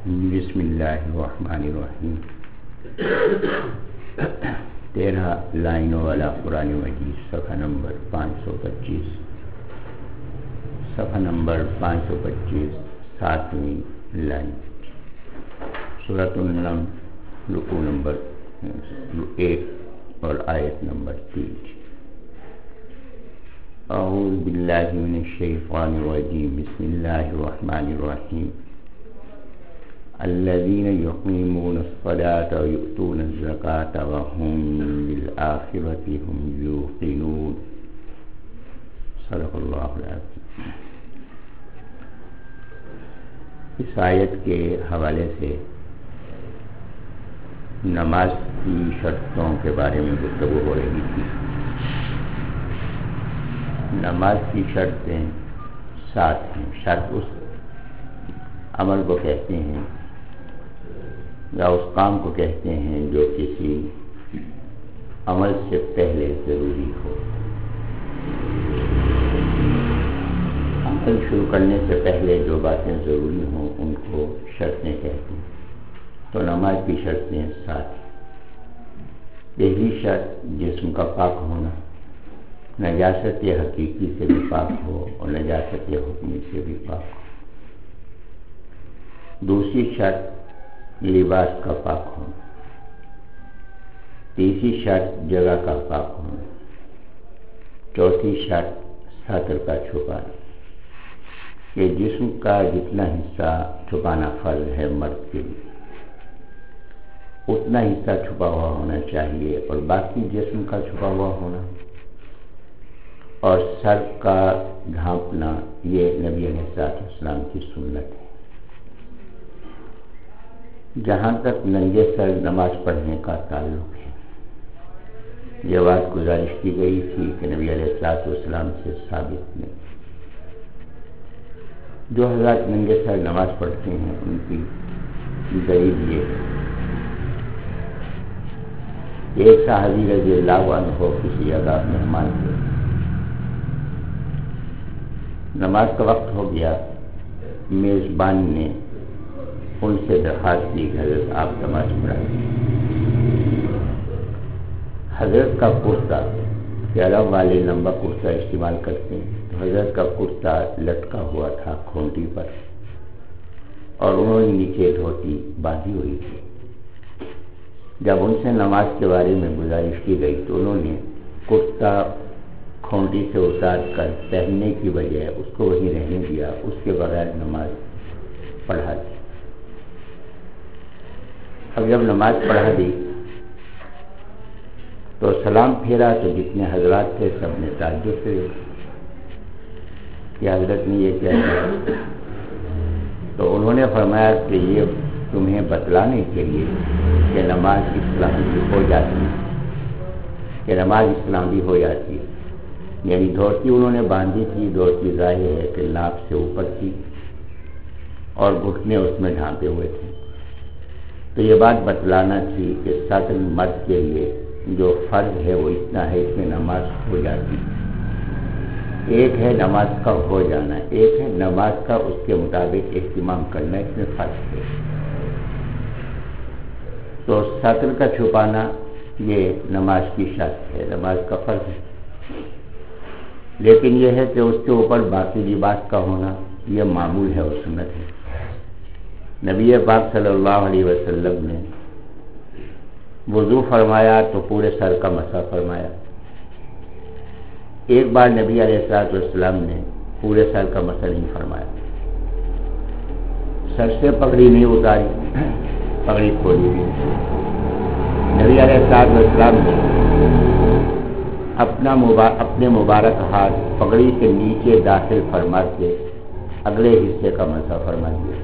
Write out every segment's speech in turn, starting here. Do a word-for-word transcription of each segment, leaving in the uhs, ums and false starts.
بسم اللہ الرحمن الرحیم. تیرہ لائنوں والا قرآن مجید، صفحہ نمبر پانچ سو پچیس صفحہ نمبر پانچ سو پچیس ساتویں لائن، سورۃ النمل، رکوع نمبر ایک اور آیت نمبر تین. اعوذ باللہ من الشیطان الرجیم. بسم اللہ الرحمن الرحیم. الذين يقيمون الصلاة ويؤتون الزكاة وهم بالآخرة هم يوقنون. صدق اللہ العظیم. اس آیت کے حوالے سے نماز کی شرطوں کے بارے میں گفتگو ہو رہی تھی. نماز کی شرطیں سات ہیں. شرط اس عمل کو کہتے ہیں یا اس کام کو کہتے ہیں جو کسی عمل سے پہلے ضروری ہو. عمل شروع کرنے سے پہلے جو باتیں ضروری ہوں ان کو شرطیں کہتے ہیں. تو نماز کی شرطیں سات ہیں. پہلی شرط جسم کا پاک ہونا، نجاست حقیقی سے بھی پاک ہو اور نجاست حکمی سے بھی پاک ہو. دوسری شرط لباس کا پاک ہونا. تیسری شرط جگہ کا پاک ہونا. چوتھی شرط ساتر کا چھپانا. یہ جسم کا جتنا حصہ چھپانا فرض ہے مرد کے لیے، اتنا حصہ چھپا ہوا ہونا چاہیے، اور باقی جسم کا چھپا ہوا ہونا اور سر کا ڈھانپنا یہ نبی علیہ الصلوۃ والسلام کی سنت ہے. جہاں تک ننگے سر نماز پڑھنے کا تعلق ہے، یہ بات گزارش کی گئی تھی کہ نبی علیہ الصلوۃ والسلام سے ثابت نہیں. جو حضرات ننگے سر نماز پڑھتے ہیں ان کی دلیل یہ ہے. ایک صحابی رضی اللہ عنہ کسی جگہ مہمان تھے. نماز کا وقت ہو گیا. میزبان نے ان سے درخواست کی کہ حضرت آپ نماز پڑھائیں. حضرت کا کرتا کہ عرب والے لمبا کرتا استعمال کرتے ہیں، تو حضرت کا کرتا لٹکا ہوا تھا کھونٹی پر، اور انہوں نے نیچے دھوتی باندھی ہوئی تھی. جب ان سے نماز کے بارے میں گزارش کی گئی تو انہوں نے کرتا کھونٹی سے اتار کر پہننے کی بجائے اس کو وہیں رہنے دیا، اس کے بغیر نماز پڑھا دی. اب جب نماز پڑھا دی تو سلام پھیرا تو جتنے حضرات تھے سب نے تعجب سے کہ حضرت نے یہ کیا کیا. تو انہوں نے فرمایا کہ یہ تمہیں بتلانے کے لیے کہ نماز اسلام بھی ہو جاتی ہے، کہ نماز اسلام بھی ہو جاتی ہے. یعنی دھوتی انہوں نے باندھی تھی، دھوتی ظاہر ہے کہ ناپ سے اوپر تھی اور گھٹنے اس میں ڈھانپے ہوئے تھے. تو یہ بات بتلانا تھی کہ ساتر مرد کے لیے جو فرض ہے وہ اتنا ہے، اس میں نماز ہو جاتی. ایک ہے نماز کا ہو جانا، ایک ہے نماز کا اس کے مطابق اہتمام کرنا، اس میں فرق ہے. تو ساتر کا چھپانا یہ نماز کی شرط ہے، نماز کا فرض ہے. لیکن یہ ہے کہ اس کے اوپر باقی لباس کا ہونا یہ معمول ہے اور سنت ہے. نبی پاک صلی اللہ علیہ وسلم نے وضو فرمایا تو پورے سر کا مسح فرمایا. ایک بار نبی علیہ الصلوۃ والسلام نے پورے سر کا مسح نہیں فرمایا. سر سے پگڑی نہیں اتاری، پگڑی کھولی نہیں. نبی علیہ الصلوۃ والسلام نے اپنا مبارک اپنے مبارک ہاتھ پگڑی کے نیچے داخل فرما کے اگلے حصے کا مسح فرما دیا.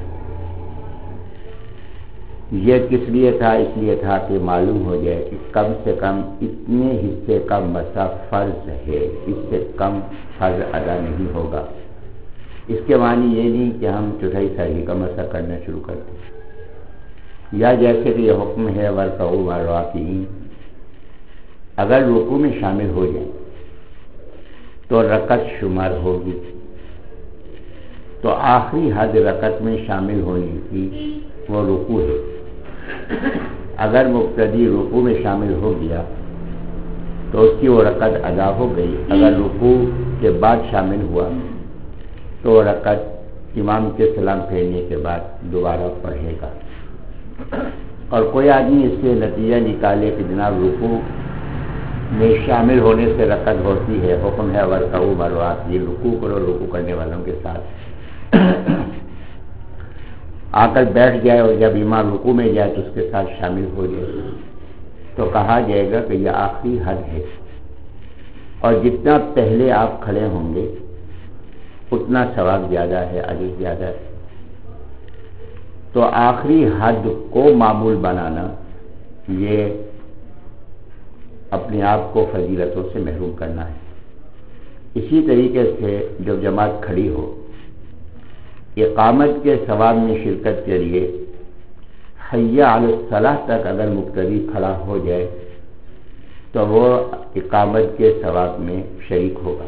یہ کس لیے تھا؟ اس لیے تھا کہ معلوم ہو جائے کہ کم سے کم اتنے حصے کا مسح فرض ہے، اس سے کم فرض ادا نہیں ہوگا. اس کے معنی یہ نہیں کہ ہم چوتھائی سالی کا مسح کرنا شروع کرتے، یا جیسے کہ یہ حکم ہے وَارْكَعُوا مَعَ الرَّاكِعِينَ، اگر رکوع میں شامل ہو جائیں تو رکعت شمار ہوگی. تو آخری حد رکعت میں شامل ہونے کی وہ رکوع ہے. اگر مقتدی رکوع میں شامل ہو گیا تو اس کی وہ رکعت ادا ہو گئی. اگر رکوع کے بعد شامل ہوا تو وہ رکعت امام کے سلام پھیرنے کے بعد دوبارہ پڑھے گا. اور کوئی آدمی اس سے نتیجہ نکالے کہ جناب رکوع میں شامل ہونے سے رکعت ہوتی ہے، حکم ہے ورکعوا مع الراکعین، رکوع کرو رکوع کرنے والوں کے ساتھ، آ کر بیٹھ جائے اور جب امام رکوع میں جائے تو اس کے ساتھ شامل ہو جائے، تو کہا جائے گا کہ یہ آخری حد ہے، اور جتنا پہلے آپ کھڑے ہوں گے اتنا ثواب زیادہ ہے، اجر زیادہ ہے. تو آخری حد کو معمول بنانا یہ اپنے آپ کو فضیلتوں سے محروم کرنا ہے. اسی طریقے سے جب جماعت کھڑی ہو، اقامت کے ثواب میں شرکت کے لیے حی علی الصلاۃ تک اگر مقتدی کھڑا ہو جائے تو وہ اقامت کے ثواب میں شریک ہوگا.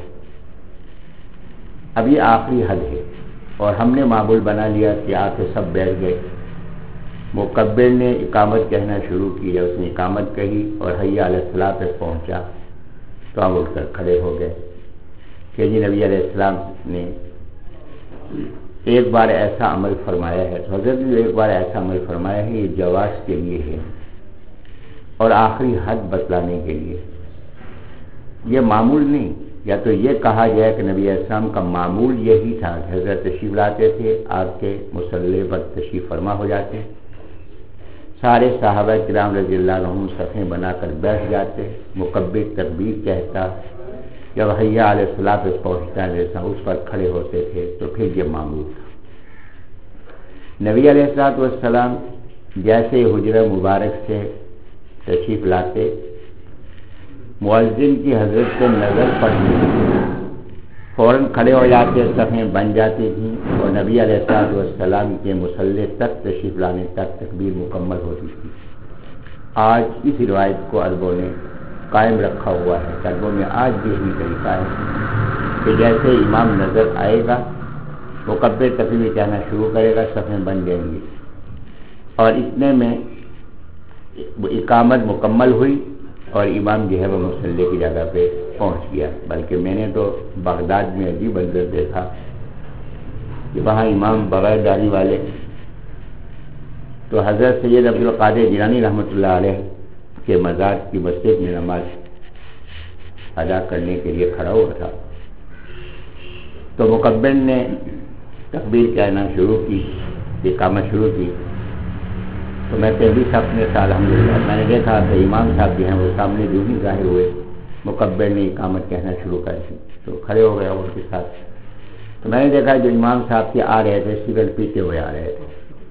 ابھی آخری حد ہے اور ہم نے معمول بنا لیا کہ آ کے سب بیٹھ گئے. مکبر نے اقامت کہنا شروع کی، اس نے اقامت کہی اور حی علی الصلاۃ تک پہنچا تو ہم اٹھ کر کھڑے ہو گئے کہ جی نبی علیہ السلام نے ایک بار ایسا عمل فرمایا ہے. تو حضرت نے ایک بار ایسا عمل فرمایا ہے، یہ جواز کے لیے ہے اور آخری حد بتلانے کے لیے، یہ معمول نہیں. یا تو یہ کہا جائے کہ نبی علیہ السلام کا معمول یہی تھا کہ حضرت تشریف لاتے تھے، آپ کے مصلی پر تشریف فرما ہو جاتے، سارے صحابہ کرام رضی اللہ عنہم صفیں بنا کر بیٹھ جاتے، مکبر تکبیر کہتا، جب حی علی الصلاۃ پہ پہنچتا ہے اس پر کھڑے ہوتے تھے، تو پھر یہ معمول تھا. نبی علیہ الصلاۃ والسلام جیسے حجرہ مبارک سے تشریف لاتے، مؤذن کی حضرت سے نظر پڑتی فوراً کھڑے ہو جاتے، صفیں بن جاتی تھیں اور نبی علیہ الصلوۃ والسلام کے مصلی تک تشریف لانے تک تکبیر مکمل ہوتی تھی. آج اس روایت کو عربوں نے قائم رکھا ہوا ہے. عربوں میں آج بھی یہی طریقہ ہے کہ جیسے امام نظر آئے گا مکبر تکبیر کہنا شروع کرے گا، صفیں بن جائیں گی اور اتنے میں اقامت مکمل ہوئی اور امام جو ہے وہ مصلی کی جگہ پہ پہنچ گیا. بلکہ میں نے تو بغداد میں عجیب منظر دیکھا کہ وہاں امام بغیر داڑھی والے تو حضرت سید عبد القادر جیلانی رحمۃ اللہ علیہ کے مزار کی مسجد میں نماز ادا کرنے کے لیے کھڑا ہوا تھا. تو مکبر نے تکبیر کہنا شروع کی، اقامت شروع کی، تو میں پہلی صف میں تھا الحمدللہ. میں نے دیکھا کہ امام صاحب جو ہیں وہ سامنے جو ہی ظاہر ہوئے، مکبر نے اقامت کہنا شروع کر دی تو کھڑے ہو گیا ان کے ساتھ. تو میں نے دیکھا جو امام صاحب کے آ رہے تھے سگریٹ پیتے ہوئے آ رہے تھے،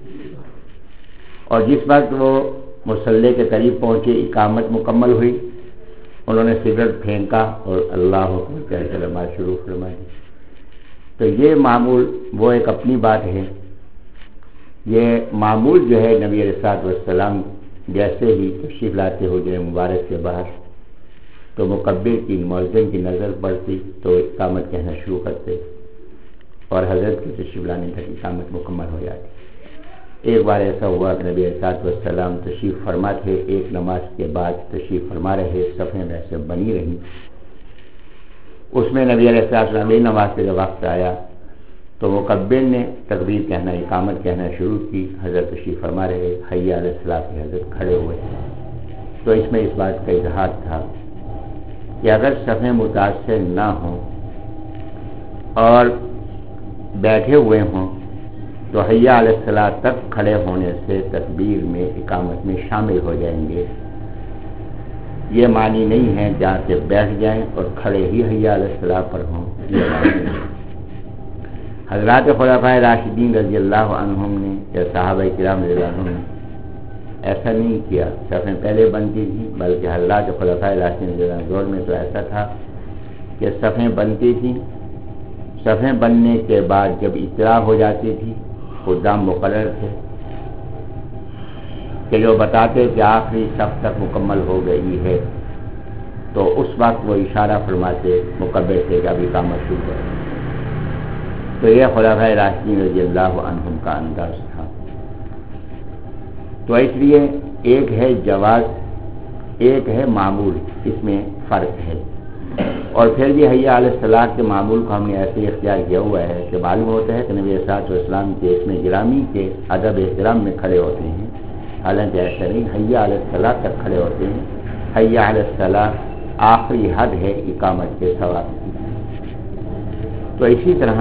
اور جس وقت وہ مصلی کے قریب پہنچے اقامت مکمل ہوئی، انہوں نے سگریٹ پھینکا اور اللہ اکبر کہہ کر نماز شروع فرما دی. تو یہ معمول وہ ایک اپنی بات ہے. یہ معمول جو ہے نبی علیہ الصلوۃ والسلام جیسے ہی تشریف لاتے ہو جائے مبارک کے باہر تو مکبر کی مؤذن کی نظر پڑتی تو اقامت کہنا شروع کرتے اور حضرت کے تشریف لانے تک اقامت مکمل ہو جاتی. ایک بار ایسا ہوا کہ نبی علیہ الصلوۃ والسلام تشریف فرما تھے، ایک نماز کے بعد تشریف فرما رہے، صفیں ویسے بنی رہیں. اس میں نبی علیہ الصلوۃ والسلام ایک نماز کے جب وقت آیا تو مکبر نے تکبیر کہنا اقامت کہنا شروع کی، حضرت تشریف فرما رہے، حی علی الصلاۃ کی حضرت کھڑے ہوئے. تو اس میں اس بات کا اظہار تھا کہ اگر صفیں متاثر نہ ہوں اور بیٹھے ہوئے ہوں تو حی علی الصلاۃ تک کھڑے ہونے سے تکبیر میں اقامت میں شامل ہو جائیں گے. یہ معنی نہیں ہے جہاں سے بیٹھ جائیں اور کھڑے ہی حی علی الصلاۃ پر ہوں. یہ معنی نہیں. حضرات خلفائے راشدین رضی اللہ عنہم نے یا صحابہ کرام رضی اللہ عنہم نے ایسا نہیں کیا. صفیں پہلے بنتی تھیں، بلکہ حضرات خلفائے راشدین رضی اللہ عنہ دور میں تو ایسا تھا کہ صفیں بنتی تھیں، صفیں بننے کے بعد جب اطلاع ہو جاتی تھی خدام مقرر تھے کہ جو بتاتے کہ آخری صف تک مکمل ہو گئی ہے تو اس وقت وہ اشارہ فرماتے مکبر سے کہ اب اقامت شروع کریں. تو یہ خلفائے راشدین رضی اللہ عنہم کا انداز تھا. تو اس لیے ایک ہے جواز، ایک ہے معمول، اس میں فرق ہے۔ اور پھر بھی حی علی الصلاۃ کے معمول کو ہم نے ایسے اختیار کیا ہوا ہے کہ معلوم ہوتا ہے کہ نبی صلی اللہ علیہ وسلم کے اس میں گرامی کے ادب احترام میں کھڑے ہوتے ہیں، حالانکہ ایسا نہیں، حی علی الصلاۃ تک کھڑے ہوتے ہیں۔ حی علی الصلاۃ آخری حد ہے اقامت کے ثواب کی۔ تو اسی طرح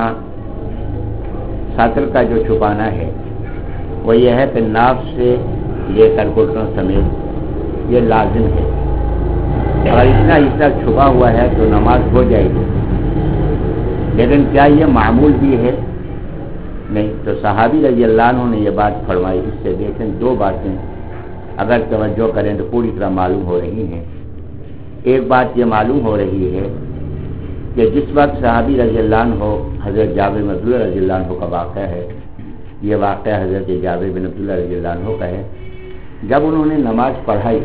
ساتر کا جو چھپانا ہے وہ یہ ہے کہ ناف سے لے کر گھٹنوں سمیت یہ لازم ہے، اگر اتنا اتنا چھپا ہوا ہے تو نماز ہو جائے گی، لیکن کیا یہ معمول بھی ہے؟ نہیں۔ تو صحابی رضی اللہ عنہ نے یہ بات فرمائی، اس سے دیکھیں دو باتیں اگر توجہ کریں تو پوری طرح معلوم ہو رہی ہیں۔ ایک بات یہ معلوم ہو رہی ہے کہ جس وقت صحابی رضی اللہ عنہ حضرت جابر بن عبداللہ رضی اللہ عنہ کا واقعہ ہے، یہ واقعہ حضرت جابر بن عبداللہ رضی اللہ عنہ کا ہے، جب انہوں نے نماز پڑھائی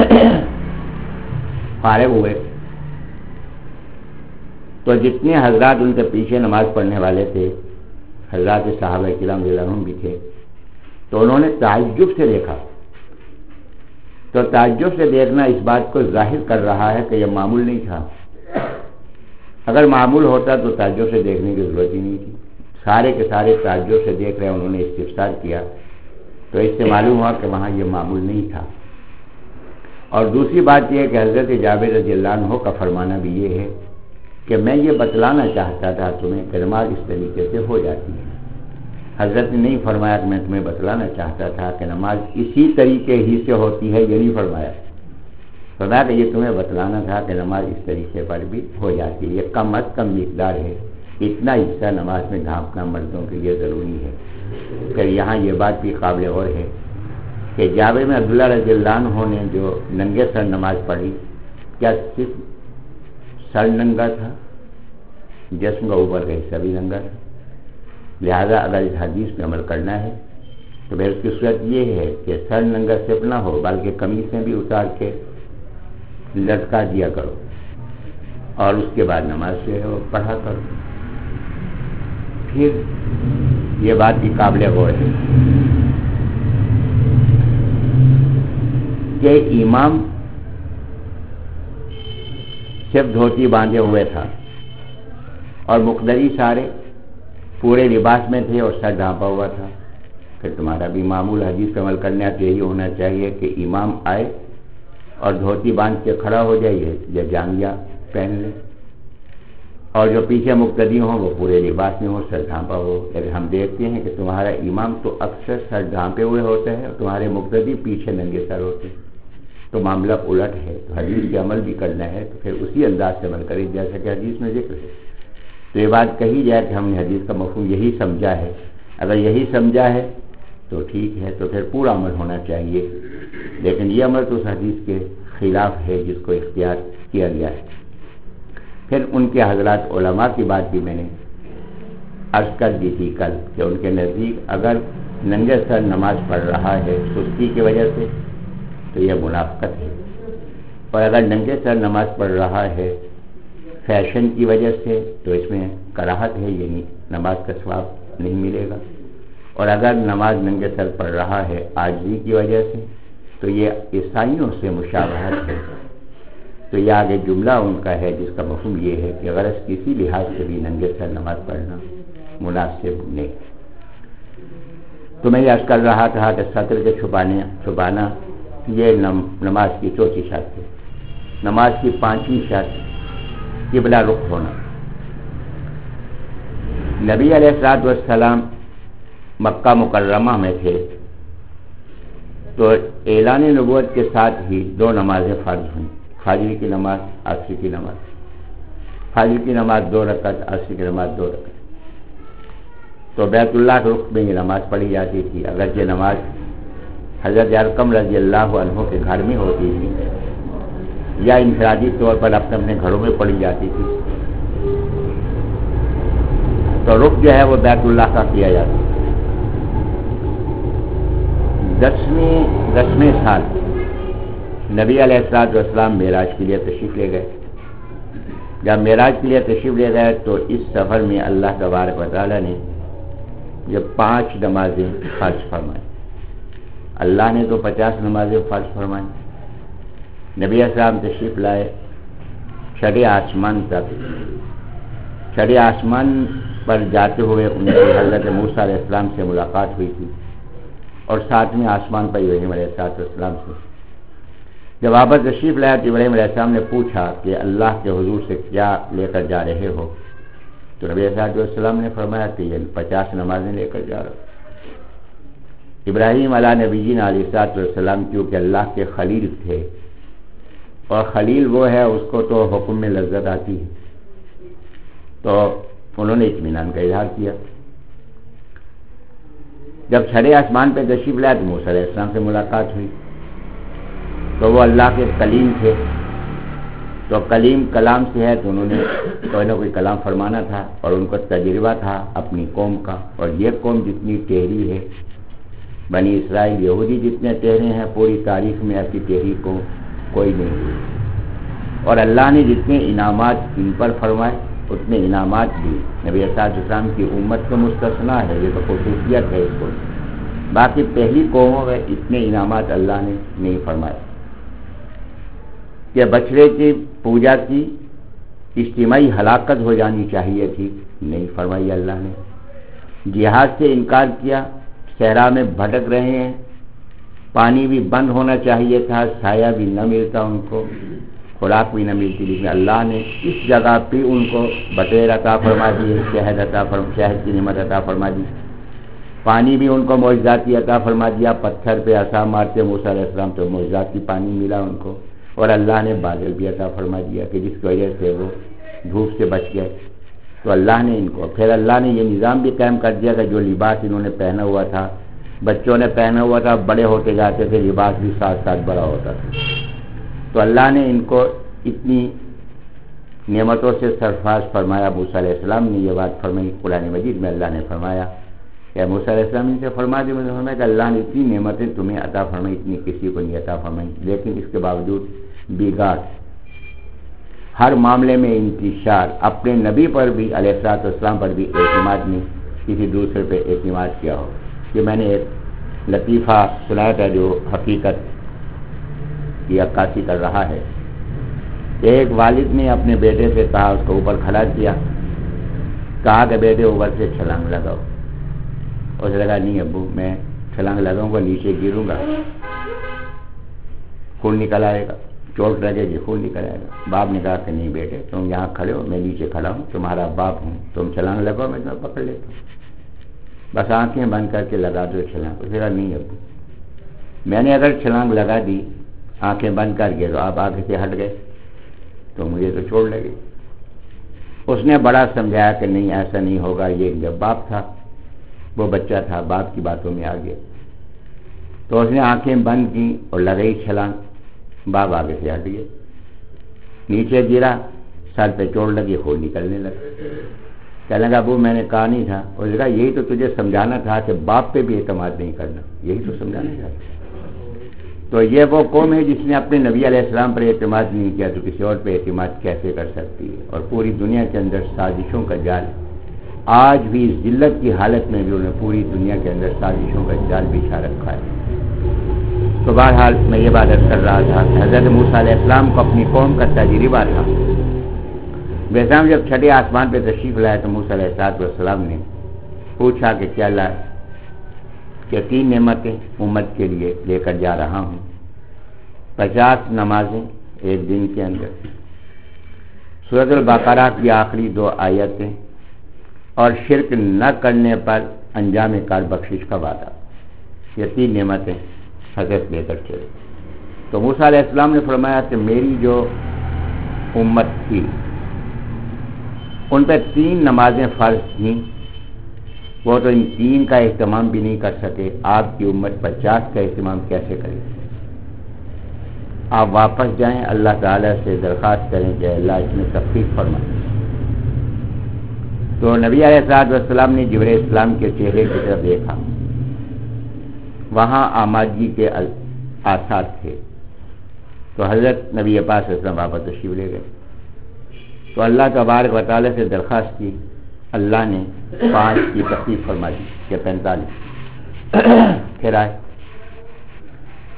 فارغ ہوئے تو جتنے حضرات ان کے پیچھے نماز پڑھنے والے تھے، حضرات صحابہ کرام رضی اللہ عنہم بھی تھے، تو انہوں نے تعجب سے دیکھا۔ تو تعجب سے دیکھنا اس بات کو ظاہر کر رہا ہے کہ یہ معمول نہیں تھا۔ اگر معمول ہوتا تو تعجب سے دیکھنے کی ضرورت ہی نہیں تھی، سارے کے سارے تعجب سے دیکھ رہے، انہوں نے استفسار کیا، تو اس سے معلوم ہوا کہ وہاں یہ معمول نہیں تھا۔ اور دوسری بات یہ ہے کہ حضرت جابر رضی اللہ عنہ کا فرمانا بھی یہ ہے کہ میں یہ بتلانا چاہتا تھا تمہیں کہ نماز اس طریقے سے ہو جاتی ہے۔ حضرت نے نہیں فرمایا کہ میں تمہیں بتلانا چاہتا تھا کہ نماز اسی طریقے ہی سے ہوتی ہے، یہ نہیں فرمایا، فرمایا کہ یہ تمہیں بتلانا تھا کہ نماز اس طریقے پر بھی ہو جاتی ہے۔ یہ کم از کم مقدار ہے، اتنا حصہ نماز میں ڈھانپنا مردوں کے لیے ضروری ہے۔ پھر یہاں یہ بات بھی قابل غور ہے کہ جابر بن عبداللہ رضی اللہ عنہ نے جو ننگے سر نماز پڑھی، کیا صرف سر ننگا تھا؟ جسم کا اوپر کا حصہ بھی ننگا تھا۔ لہذا اگر اس حدیث پہ عمل کرنا ہے تو پھر اس کی صورت یہ ہے کہ سر ننگا صرف نہ ہو بلکہ قمیصیں بھی اتار کے لٹکا دیا کرو اور اس کے بعد نماز جو ہے وہ پڑھا کرو۔ پھر یہ بات بھی قابل غور ہے کہ امام صرف دھوتی باندھے ہوئے تھا اور مقتدی سارے پورے لباس میں تھے اور سر ڈھانپا ہوا تھا، پھر تمہارا بھی معمول حدیث پہ عمل کرنا تو یہی ہونا چاہیے کہ امام آئے اور دھوتی باندھ کے کھڑا ہو جائیے یا جانگیا پہن لے، اور جو پیچھے مقتدی ہوں وہ پورے لباس میں ہو، سر ڈھانپا ہو۔ لیکن ہم دیکھتے ہیں کہ تمہارا امام تو اکثر سر ڈھانپے ہوئے ہوتا ہے اور تمہارے مقتدی پیچھے ننگے سر ہوتے ہیں، تو معاملہ الٹ ہے۔ تو حدیث پہ عمل بھی کرنا ہے تو پھر اسی انداز سے عمل کریں جیسا کہ حدیث میں ذکر ہے۔ تو یہ بات کہی جائے کہ ہم نے حدیث کا مفہوم یہی سمجھا ہے، اگر یہی سمجھا ہے تو ٹھیک ہے، تو پھر پورا عمل ہونا چاہیے، لیکن یہ عمل تو اس حدیث کے خلاف ہے جس کو اختیار کیا گیا ہے۔ پھر ان کے حضرات علماء کی بات بھی میں نے عرض کر دی تھی کل کہ ان کے نزدیک اگر ننگے سر نماز پڑھ رہا ہے سستی کی وجہ سے تو یہ منافقت ہے، اور اگر ننگے سر نماز پڑھ رہا ہے فیشن کی وجہ سے تو اس میں کراہت ہے، یعنی نماز کا ثواب نہیں ملے گا، اور اگر نماز ننگے سر پڑھ رہا ہے عاجزی کی وجہ سے تو یہ عیسائیوں سے مشابہت ہے۔ تو یہ آگے جملہ ان کا ہے جس کا مفہوم یہ ہے کہ غرض کسی لحاظ سے بھی ننگے سر نماز پڑھنا مناسب نہیں۔ تو میں یہ عرض کر رہا تھا کہ سطر کے چھپانے چھپانا یہ نماز کی چوتھی شرط ہے۔ نماز کی پانچویں شرط قبلہ رخ ہونا۔ نبی علیہ الصلوۃ والسلام مکہ مکرمہ میں تھے تو اعلان نبوت کے ساتھ ہی دو نمازیں فرض ہوئیں، فجر کی نماز، عصر کی نماز۔ فجر کی نماز دو رکعت، عصر کی نماز دو رکعت۔ تو بیت اللہ کے رخ میں یہ نماز پڑھی جاتی تھی، اگرچہ نماز حضرت ارقم رضی اللہ عنہ کے گھر میں ہوتی تھی یا انفرادی طور پر اپنے اپنے گھروں میں پڑھی جاتی تھی، تو رخ جو ہے وہ بیت اللہ کا کیا جاتا ہے۔ دسویں دسویں سال نبی علیہ الصلوۃ والسلام معراج کے لیے تشریف لے گئے۔ جب معراج کے لیے تشریف لے گئے تو اس سفر میں اللہ تبارک و تعالیٰ نے یہ پانچ نمازیں فرض فرمائیں۔ اللہ نے تو پچاس نمازیں فرض فرمائیں. نبی اسلام تشریف لائے چھٹے آسمان تک. چھٹے آسمان پر جاتے ہوئے ان کی حضرت موسیٰ علیہ السلام سے ملاقات ہوئی تھی اور ساتویں آسمان پر ابراہیم علیہ السلام سے. جب واپس تشریف لایا تو ابراہیم علیہ السلام نے پوچھا کہ اللہ کے حضور سے کیا لے کر جا رہے ہو؟ تو نبی علیہ السلام نے فرمایا کہ یہ پچاس نمازیں لے کر جا رہا ہوں. ابراہیم علیہ نبیین علیہ السلام کیونکہ اللہ کے خلیل تھے اور خلیل وہ ہے اس کو تو حکم میں لذت آتی ہے، تو انہوں نے اطمینان کا اظہار کیا. جب چھٹے آسمان پہ تشریف لایا تو موسیٰ علیہ السلام سے ملاقات ہوئی تو وہ اللہ کے کلیم تھے. تو کلیم کلام سے ہے تو انہوں نے کوئی نہ کوئی کلام فرمانا تھا اور ان کو تجربہ تھا اپنی قوم کا. اور یہ قوم جتنی ٹہری ہے، بنی اسرائیل یہودی جتنے ٹہرے ہیں، پوری تاریخ میں ایسی ٹہری کو کوئی نہیں ہوئی. اور اللہ نے جتنے انعامات ان پر فرمائے اتنے انعامات بھی نبی علیہ السلام کی امت کو مستثنا ہے. یہ تو خصوصیت ہے اس کو. باقی پہلی قوموں میں اتنے انعامات اللہ نے نہیں فرمائے. کہ بچڑے کی پوجا کی اجتماعی ہلاکت ہو جانی چاہیے تھی، نہیں فرمائی اللہ نے. جہاد سے انکار کیا، صحرا میں بھٹک رہے ہیں، پانی بھی بند ہونا چاہیے تھا، سایہ بھی نہ ملتا ان کو، خوراک بھی نہ ملتی، لیکن اللہ نے اس جگہ پہ ان کو بطیر عطا فرما دی، شہد عطا فرما شہد کی نعمت عطا فرما دی. پانی بھی ان کو معجزاتی عطا فرما دیا. پتھر پہ عصا مارتے موسیٰ علیہ السلام تو معجزاتی پانی ملا ان کو. اور اللہ نے بادل بھی عطا فرما دیا کہ جس کی وجہ سے وہ دھوپ سے بچ گئے. تو اللہ نے ان کو پھر اللہ نے یہ نظام بھی قائم کر دیا کہ جو لباس انہوں نے پہنا ہوا تھا، بچوں نے پہنا ہوا تھا، بڑے ہوتے جاتے تھے لباس بھی ساتھ ساتھ بڑا ہوتا تھا. تو اللہ نے ان کو اتنی نعمتوں سے سرفراز فرمایا. موسیٰ علیہ السلام نے یہ بات فرمائی قرآن مجید میں. اللہ نے فرمایا کہ موسیٰ علیہ السلام سے فرما دی فرمایا کہ اللہ نے اتنی نعمتیں تمہیں عطا فرمائی اتنی کسی کو نہیں عطا فرمائی، لیکن اس کے باوجود بگاڑ، ہر معاملے میں انتشار، اپنے نبی پر بھی علیہ السلام پر بھی اعتماد نہیں، کسی دوسرے پہ اعتماد کیا ہو. کہ میں نے ایک لطیفہ سنایا تھا جو حقیقت کی عکاسی کر رہا ہے. ایک والد نے اپنے بیٹے سے کہا، اس کو اوپر کھڑا کیا، کہا کہ بیٹے اوپر سے چھلانگ لگاؤ. اس نے کہا نہیں ابو میں چھلانگ لگاؤں گا نیچے گروں گا خون نکل آئے گا، چوٹ لگے گی خون نکل آئے گا. باپ نے کہا کہ نہیں بیٹے تم یہاں کھڑے ہو، میں نیچے کھڑا ہوں، تمہارا باپ ہوں، تم چھلانگ لگاؤ میں تمہیں پکڑ لیتا ہوں، بس آنکھیں بند کر کے لگا دو چھلانگ. اس نے کہا نہیں ابو میں نے اگر چھلانگ لگا دی آنکھیں بند کر کے تو آپ آگے سے ہٹ گئے تو مجھے تو چوٹ لگی. اس نے بڑا سمجھایا کہ نہیں ایسا نہیں ہوگا. یہ جب باپ تھا وہ بچہ تھا، باپ کی باتوں میں آ گیا تو اس نے آنکھیں بند کی اور لگائی چھلانگ. باپ آگے سے ہٹ گئے، نیچے گرا، سر پہ چوٹ لگی، خون نکلنے لگا. کہنے لگا ابو میں نے کہا نہیں تھا. اس نے کہا یہی تو تجھے سمجھانا تھا کہ باپ پہ بھی اعتماد نہیں کرنا، یہی تو سمجھانا تھا. تو یہ وہ قوم ہے جس نے اپنے نبی علیہ السلام پر اعتماد نہیں کیا تو کسی اور پہ اعتماد کیسے کر سکتی ہے. اور پوری دنیا کے اندر سازشوں کا جال، آج بھی ذلت کی حالت میں بھی انہوں نے پوری دنیا کے اندر سازشوں کا جال بچھا رکھا ہے. تو بہرحال میں یہ بات کر رہا تھا حضرت موسیٰ علیہ السلام کو اپنی قوم کا تجربہ تھا. ویسے ہم جب چھٹے آسمان پہ تشریف لائے تو موسیٰ علیہ السلام نے پوچھا کہ کیا لائے، کہ تین نعمتیں امت کے لیے لے کر جا رہا ہوں، پچاس نمازیں ایک دن کے اندر، سورۃ البقرہ کی آخری دو آیتیں، اور شرک نہ کرنے پر انجام کار بخشش کا وعدہ. یہ تین نعمتیں حضرت لے کر چلے. تو موسیٰ علیہ السلام نے فرمایا کہ میری جو امت تھی ان پہ تین نمازیں فرض تھیں، وہ تو ان تین کا اہتمام بھی نہیں کر سکے، آپ کی امت پچاس کا اہتمام کیسے کرے؟ آپ واپس جائیں، اللہ تعالیٰ سے درخواست کریں کہ اللہ اس میں تخفیف فرمائے. تو نبی علیہ السلام نے جبرائیل السلام کے چہرے کی طرف دیکھا، وہاں آمادگی کے آثار تھے. تو حضرت نبی پاک صلی اللہ علیہ وسلم واپس تشریف لے گئے. تو اللہ تبارک و تعالیٰ سے درخواست کی، اللہ نے پانچ کی تخفیف فرما دی کہ پینتالیس. پھر آئے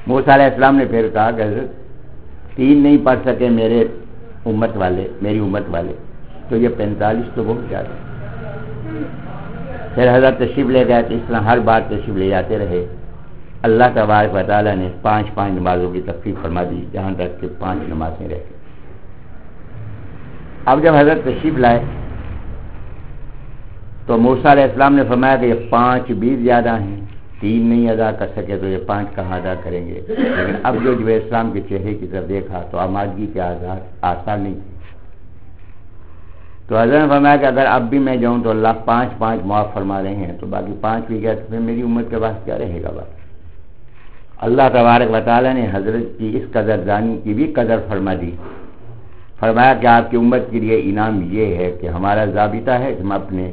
موسیٰ علیہ السلام نے پھر کہا کہ حضرت تین نہیں پڑھ سکے میرے امت والے میری امت والے تو یہ پینتالیس تو بہت زیادہ. پھر حضرت تشریف لے گئے تو اس طرح ہر بار تشریف لے جاتے رہے. اللہ تبارک و تعالیٰ نے پانچ پانچ نمازوں کی تخفیف فرما دی جہاں تک کہ پانچ نمازیں رہ گئی. اب جب حضرت تشریف لائے تو موسیٰ علیہ السلام نے فرمایا کہ یہ پانچ بھی زیادہ ہیں, تین نہیں ادا کر سکے تو یہ پانچ کہاں ادا کریں گے. لیکن اب جو جبریل السلام کے چہرے کی طرف دیکھا تو آمادگی کے آثار آثار نہیں تھے. تو حضرت نے فرمایا کہ اگر اب بھی میں جاؤں تو اللہ پانچ پانچ معاف فرما رہے ہیں تو باقی پانچ بھی گئے تو پھر میری امت کے پاس کیا رہے گا بات. اللہ تبارک و تعالیٰ نے حضرت کی اس قدردانی کی بھی قدر فرما دی. فرمایا کہ آپ کی امت کے لیے انعام یہ ہے کہ ہمارا ضابطہ ہے کہ ہم اپنے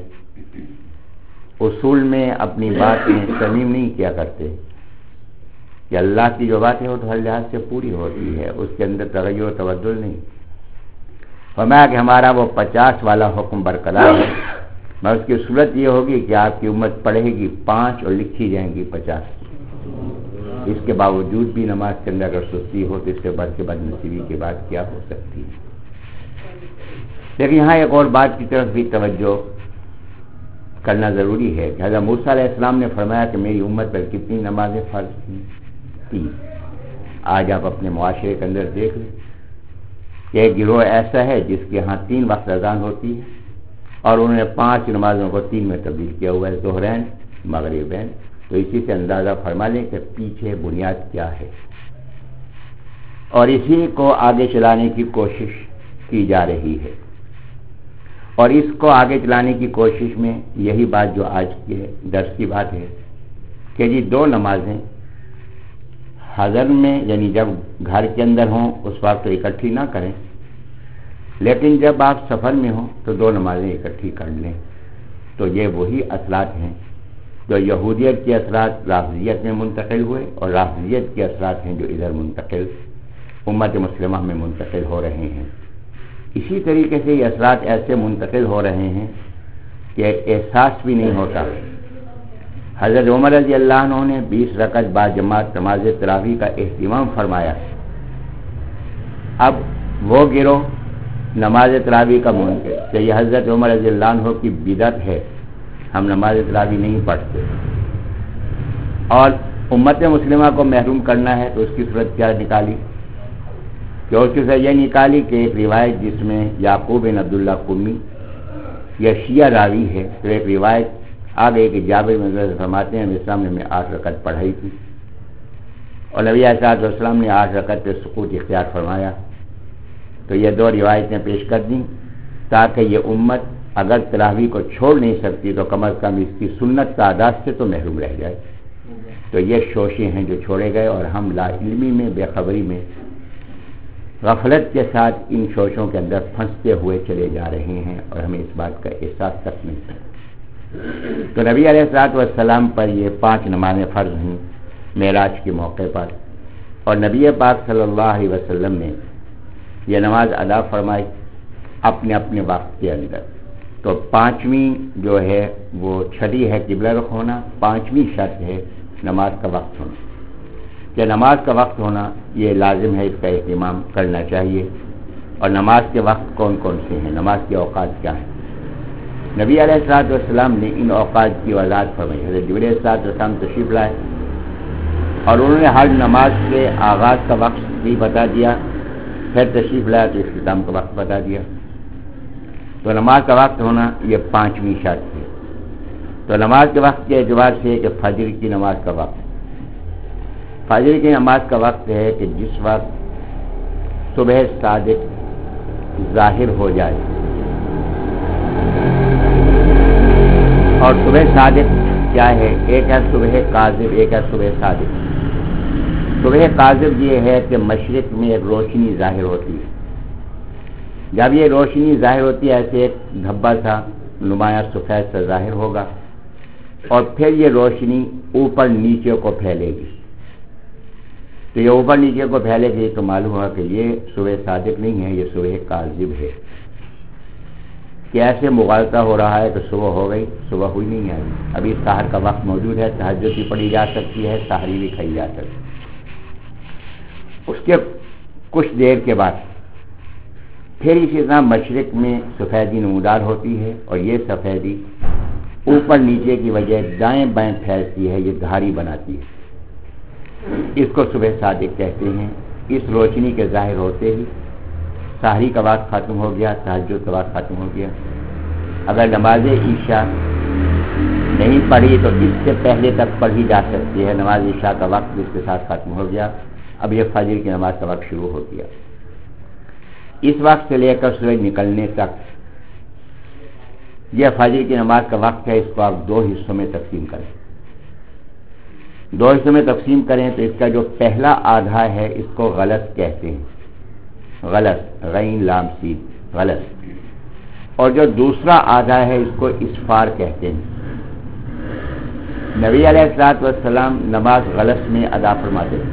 اصول میں اپنی بات میں ترمیم نہیں کیا کرتے کہ اللہ کی جو بات ہے وہ تو ہر لحاظ سے پوری ہوتی ہے, اس کے اندر تغیر و تبدل نہیں. فرمایا کہ ہمارا وہ پچاس والا حکم برقرار ہے, میں اس کی صورت یہ ہوگی کہ آپ کی امت پڑھے گی پانچ اور لکھی جائیں گی پچاس. اس کے باوجود بھی نماز کے اندر اگر سستی ہو تو اس سے بڑھ کے بد نصیبی کی بات کیا ہو سکتی ہے. لیکن یہاں ایک اور بات کی طرف بھی توجہ کرنا ضروری ہے کہ حضرت موسیٰ علیہ السلام نے فرمایا کہ میری امت پر کتنی نمازیں فرض تھیں؟ تین. آج آپ اپنے معاشرے کے اندر دیکھ لیں کہ ایک گروہ ایسا ہے جس کے ہاں تین وقت اذان ہوتی ہے اور انہوں نے پانچ نمازوں کو تین میں تبدیل کیا ہوا ہے, ظہرین مغربین. تو اسی سے اندازہ فرما لیں کہ پیچھے بنیاد کیا ہے اور اسی کو آگے چلانے کی کوشش کی جا رہی ہے. اور اس کو آگے چلانے کی کوشش میں یہی بات جو آج کے درس کی بات ہے کہ جی دو نمازیں حضر میں یعنی جب گھر کے اندر ہوں اس وقت تو اکٹھی نہ کریں, لیکن جب آپ سفر میں ہوں تو دو نمازیں اکٹھی کر لیں. تو یہ وہی اثرات ہیں جو یہودیت کے اثرات رافضیت میں منتقل ہوئے اور رافضیت کے اثرات ہیں جو ادھر منتقل امت مسلمہ میں منتقل ہو رہے ہیں. اسی طریقے سے یہ اثرات ایسے منتقل ہو رہے ہیں کہ احساس بھی نہیں ہوتا. حضرت عمر رضی اللہ عنہ نے بیس رکعت با جماعت نماز تراویح کا اہتمام فرمایا. اب وہ گروہ نماز تراویح کا منکر کہ یہ حضرت عمر رضی اللہ عنہ کی بدعت ہے, ہم نماز تراویح نہیں پڑھتے, اور امت مسلمہ کو محروم کرنا ہے تو اس کی صورت کیا نکالی کہ اس کی صورت یہ نکالی کہ ایک روایت جس میں یعقوب بن عبداللہ قمی یہ شیعہ راوی ہے, تو ایک روایت آ گئی کہ جابر بن عبداللہ فرماتے ہیں میرے سامنے میں آٹھ رکعت پڑھائی تھی اور نبی علیہ الصلوۃ والسلام نے آٹھ رکعت پہ سکوت اختیار فرمایا. تو یہ دو روایتیں پیش کر دیں تاکہ یہ امت اگر تراویح کو چھوڑ نہیں سکتی تو کم از کم اس کی سنت تعداد سے تو محروم رہ جائے. تو یہ شوشے ہیں جو چھوڑے گئے اور ہم لا علمی میں بے خبری میں غفلت کے ساتھ ان شوشوں کے اندر پھنستے ہوئے چلے جا رہے ہیں اور ہمیں اس بات کا احساس تک نہیں ہے. تو نبی علیہ الصلوۃ والسلام پر یہ پانچ نمازیں فرض ہیں معراج کے موقع پر, اور نبی پاک صلی اللہ علیہ وسلم نے یہ نماز ادا فرمائی اپنے اپنے وقت کے اندر. تو پانچویں جو ہے وہ چھٹی ہے قبلہ رخ ہونا, پانچویں شرط ہے نماز کا وقت ہونا. کہ نماز کا وقت ہونا یہ لازم ہے, اس کا اہتمام کرنا چاہیے. اور نماز کے وقت کون کون سے ہیں, نماز کے اوقات کیا ہیں, نبی علیہ الصلوۃ والسلام نے ان اوقات کی وضاحت فرمائی. حضرت جبرائیل علیہ الصلوۃ والسلام تشریف لائے اور انہوں نے ہر نماز کے آغاز کا وقت بھی بتا دیا, پھر تشریف لایا تو اختتام کا وقت بتا دیا. تو نماز کا وقت ہونا یہ پانچویں شرط ہے. تو نماز کے وقت کے اعتبار سے کہ فجر کی نماز کا وقت, فجر کی نماز کا وقت ہے کہ جس وقت صبح صادق ظاہر ہو جائے, اور صبح صادق کیا ہے, ایک ہے صبح کاذب, ایک ہے صبح صادق. صبح کاذب یہ ہے کہ مشرق میں ایک روشنی ظاہر ہوتی ہے, جب یہ روشنی ظاہر ہوتی ہے ایسے ایک دھبا سا نمایاں سفید سا ظاہر ہوگا اور پھر یہ روشنی اوپر نیچے کو پھیلے گی. تو یہ اوپر نیچے کو پھیلے گی تو معلوم ہوا کہ یہ صبح صادق نہیں ہے, یہ صبح کاذب ہے. کہ ایسے مغالطہ ہو رہا ہے کہ صبح ہو گئی, صبح ہوئی نہیں آئی, ابھی سحر کا وقت موجود ہے, تہجد بھی پڑھی جا سکتی ہے, سحری بھی کھائی جا سکتی ہے. اس کے کچھ دیر کے بعد پھر اسی طرح مشرق میں سفیدی نمودار ہوتی ہے، اور یہ سفیدی اوپر نیچے کی وجہ دائیں بائیں پھیلتی ہے، یہ دھاری بناتی ہے۔ اس کو صبح صادق کہتے ہیں۔ اس روشنی کے ظاہر ہوتے ہی سحری کا وقت ختم ہو گیا، تہجد کا وقت ختم ہو گیا۔ اگر نماز عشاء نہیں پڑھی تو اس سے پہلے تک پڑھی جا سکتی ہے۔ نماز عشاء کا وقت اس کے ساتھ ختم ہو گیا، اب یہ فجر کی نماز کا وقت شروع ہو گیا۔ اس وقت سے لے کر سورج نکلنے تک یہ فجر کی نماز کا وقت ہے۔ اس کو آپ دو حصوں میں تقسیم کریں دو حصوں میں تقسیم کریں تو اس کا جو پہلا آدھا ہے اس کو غلط کہتے ہیں، غلط، غین لام سین، غلط۔ اور جو دوسرا آدھا ہے اس کو اسفار کہتے ہیں۔ نبی علیہ الصلوۃ والسلام نماز غلط میں ادا فرماتے تھے،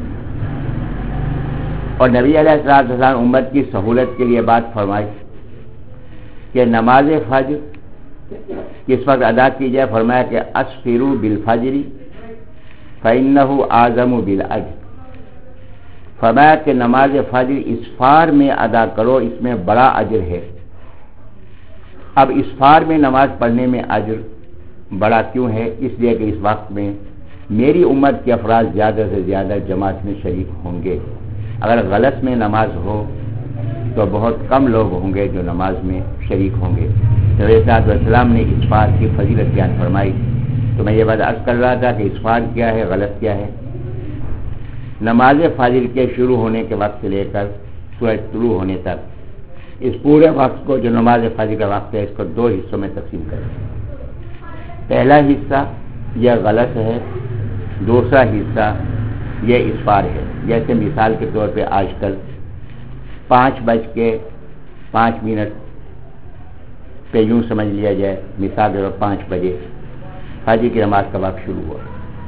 اور نبی علیہ الصلوۃ والسلام امت کی سہولت کے لیے بات فرمائی کہ نماز فجر کس وقت ادا کی جائے، فرمایا کہ اسفروا بالفجر فإنہ اعظم بالأجر، فرمایا کہ نماز فجر اسفار میں ادا کرو، اس میں بڑا اجر ہے۔ اب اسفار میں نماز پڑھنے میں اجر بڑا کیوں ہے؟ اس لیے کہ اس وقت میں میری امت کے افراد زیادہ سے زیادہ جماعت میں شریک ہوں گے۔ اگر غلط میں نماز ہو تو بہت کم لوگ ہوں گے جو نماز میں شریک ہوں گے۔ نبی صلی اللہ علیہ وسلم نے اسفار کی فضیلت بیان فرمائی، تو میں یہ بات عرض کر رہا تھا کہ اسفار کیا ہے، غلط کیا ہے۔ نماز فجر کے شروع ہونے کے وقت سے لے کر سورج طلوع ہونے تک اس پورے وقت کو جو نماز فجر کا وقت ہے اس کو دو حصوں میں تقسیم کریں۔ پہلا حصہ یہ غلط ہے، دوسرا حصہ یہ اسفار ہے۔ جیسے مثال کے طور پہ آج کل پانچ بج کے پانچ منٹ پہ یوں سمجھ لیا جائے، مثال کے طور پانچ بجے فجر کی نماز کا وقت شروع ہوا،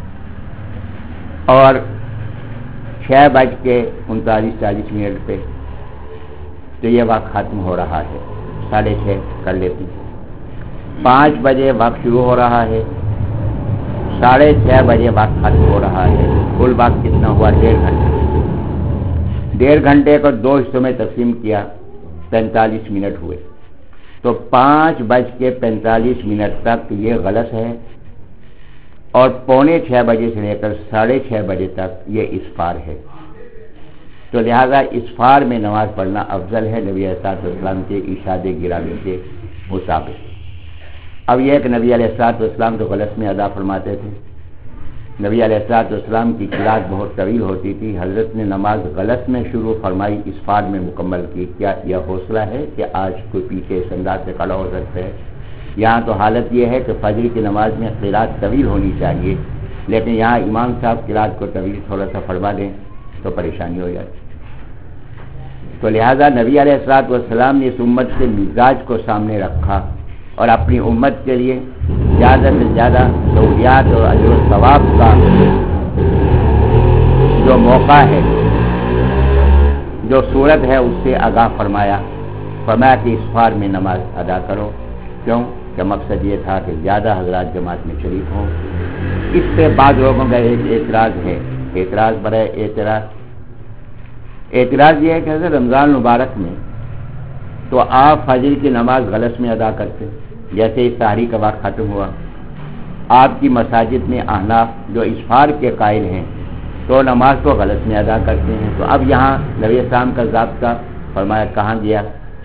اور چھ بج کے انتالیس چالیس منٹ پہ تو یہ وقت ختم ہو رہا ہے، ساڑھے چھ کر لیتی۔ پانچ بجے وقت شروع ہو رہا ہے، ساڑھے چھ بجے وقت ختم ہو رہا ہے، کل وقت کتنا ہوا؟ ڈیڑھ گھنٹے۔ ڈیڑھ گھنٹے کو دو حصوں میں تقسیم کیا، پینتالیس منٹ ہوئے۔ تو پانچ بج کے پینتالیس منٹ تک یہ غلط ہے، اور پونے چھ بجے سے لے کر ساڑھے چھ بجے تک یہ اسفار ہے۔ تو لہذا اسفار میں نماز پڑھنا افضل ہے نبی علیہ الصلوۃ والسلام کے ارشاد گرامی کے مطابق۔ اب یہ ہے کہ نبی علیہ الصلوۃ والسلام تو غلط میں ادا فرماتے تھے۔ نبی علیہ الصلوۃ والسلام کی قرات بہت طویل ہوتی تھی، حضرت نے نماز غلط میں شروع فرمائی، اسفار میں مکمل کی۔ کیا یہ حوصلہ ہے کہ آج کوئی پیچھے اس انداز سے کھڑا ہو سکتا ہے؟ یہاں تو حالت یہ ہے کہ فجر کی نماز میں قرات طویل ہونی چاہیے، لیکن یہاں امام صاحب قرات کو طویل تھوڑا سا فرما دیں تو پریشانی ہو جائے۔ تو لہذا نبی علیہ الصلوۃ والسلام نے اس امت کے مزاج کو سامنے رکھا اور اپنی امت کے لیے زیادہ سے زیادہ سہولیات اور اجر و ثواب کا جو موقع ہے، جو صورت ہے، اس سے آگاہ فرمایا فرمایا کہ اسفار میں نماز ادا کرو۔ کیوں؟ کہ مقصد یہ تھا کہ زیادہ حضرات جماعت میں شریک ہوں۔ اس سے بعض لوگوں کا ایک اعتراض ہے، اعتراض برائے اعتراض اعتراض یہ ہے کہ حضرت رمضان مبارک میں تو آپ فجر کی نماز غلط میں ادا کرتے، جیسے ہی سحری کا وقت ختم ہوا آپ کی مساجد میں احناف جو اسفار کے قائل ہیں تو نماز کو غلط میں ادا کرتے ہیں۔ تو اب یہاں نبی اسلام کا ضابطہ فرمایا کہاں گیا؟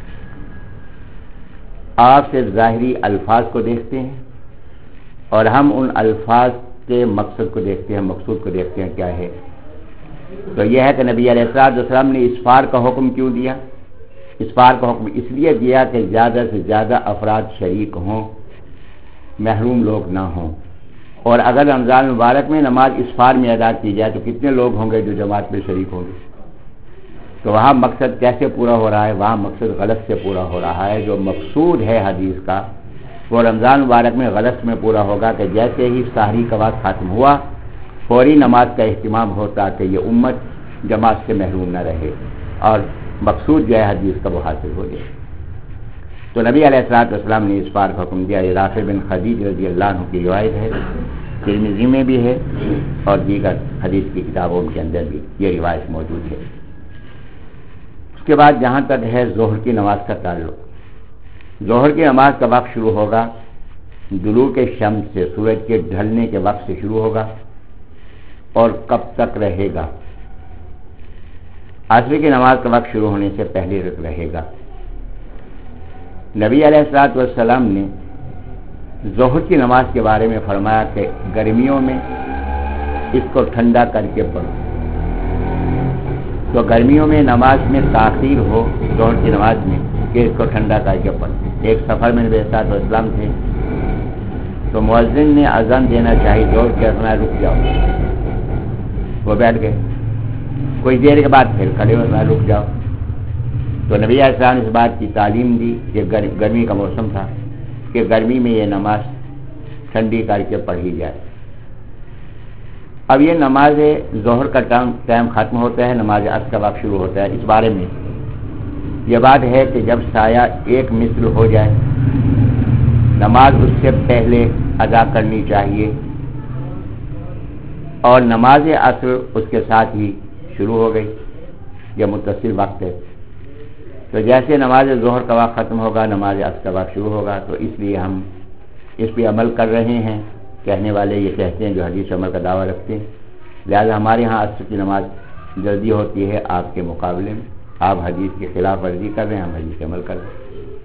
آپ سے ظاہری الفاظ کو دیکھتے ہیں اور ہم ان الفاظ کے مقصد کو دیکھتے ہیں، مقصود کو دیکھتے ہیں کیا ہے۔ تو یہ ہے کہ نبی علیہ الصلوۃ والسلام نے اسفار کا حکم کیوں دیا؟ اسفار کا حکم اس لیے دیا کہ زیادہ سے زیادہ افراد شریک ہوں، محروم لوگ نہ ہوں۔ اور اگر رمضان مبارک میں نماز اسفار میں ادا کی جائے تو کتنے لوگ ہوں گے جو جماعت میں شریک ہوں گے؟ تو وہاں مقصد کیسے پورا ہو رہا ہے؟ وہاں مقصد غلط سے پورا ہو رہا ہے۔ جو مقصود ہے حدیث کا وہ رمضان مبارک میں غلط میں پورا ہوگا کہ جیسے ہی سحری کا وقت ختم ہوا فوری نماز کا اہتمام ہوتا کہ یہ امت جماعت سے محروم نہ رہے، اور مقصود جو ہے حدیث کا وہ حاصل ہو جائے۔ تو نبی علیہ الصلوۃ والسلام نے اسفار کا حکم دیا۔ یہ رافع بن خدیج رضی اللہ عنہ کی روایت ہے ترمذی میں بھی ہے اور دیگر حدیث کی کتابوں کے اندر بھی یہ روایت موجود ہے۔ اس کے بعد جہاں تک ہے ظہر کی نماز کا تعلق، ظہر کی نماز کا وقت شروع ہوگا طلوع کے شمس سے، سورج کے ڈھلنے کے وقت سے شروع ہوگا اور کب تک رہے گا؟ عصر کی نماز کا وقت شروع ہونے سے پہلے رہے گا۔ نبی علیہ الصلوۃ والسلام نے ظہر کی نماز کے بارے میں فرمایا کہ گرمیوں میں اس کو ٹھنڈا کر کے پڑھو، تو گرمیوں میں نماز میں تاخیر ہو ظہر کی نماز میں کہ اس کو ٹھنڈا کر کے پڑھو۔ ایک سفر میں نبی علیہ الصلوۃ والسلام تھے تو مؤذن نے اذان دینا چاہی، ظہر کے فرمایا رک جاؤ، وہ بیٹھ گئے، کچھ دیر کے بعد پھر کھڑے ہو فرمایا رک جاؤ، تو نبی علیہ السلام نے اس بات کی تعلیم دی کہ گرمی کا موسم تھا کہ گرمی میں یہ نماز ٹھنڈی کر کے پڑھی جائے۔ اب یہ نماز ظہر کا ٹائم ختم ہوتا ہے، نماز عصر کا وقت شروع ہوتا ہے۔ اس بارے میں یہ بات ہے کہ جب سایہ ایک مثل ہو جائے نماز اس سے پہلے ادا کرنی چاہیے اور نماز عصر اس کے ساتھ ہی شروع ہو گئی، یہ متصل وقت ہے، تو جیسے نماز ظہر کا وقت ختم ہوگا نماز عصر کا وقت شروع ہوگا، تو اس لیے ہم اس پہ عمل کر رہے ہیں۔ کہنے والے یہ کہتے ہیں جو حدیث عمل کا دعویٰ رکھتے ہیں، لہذا ہمارے ہاں عصر کی نماز جلدی ہوتی ہے آپ کے مقابلے میں، آپ حدیث کی خلاف ورزی کر رہے ہیں، ہم حدیث عمل کر رہے ہیں۔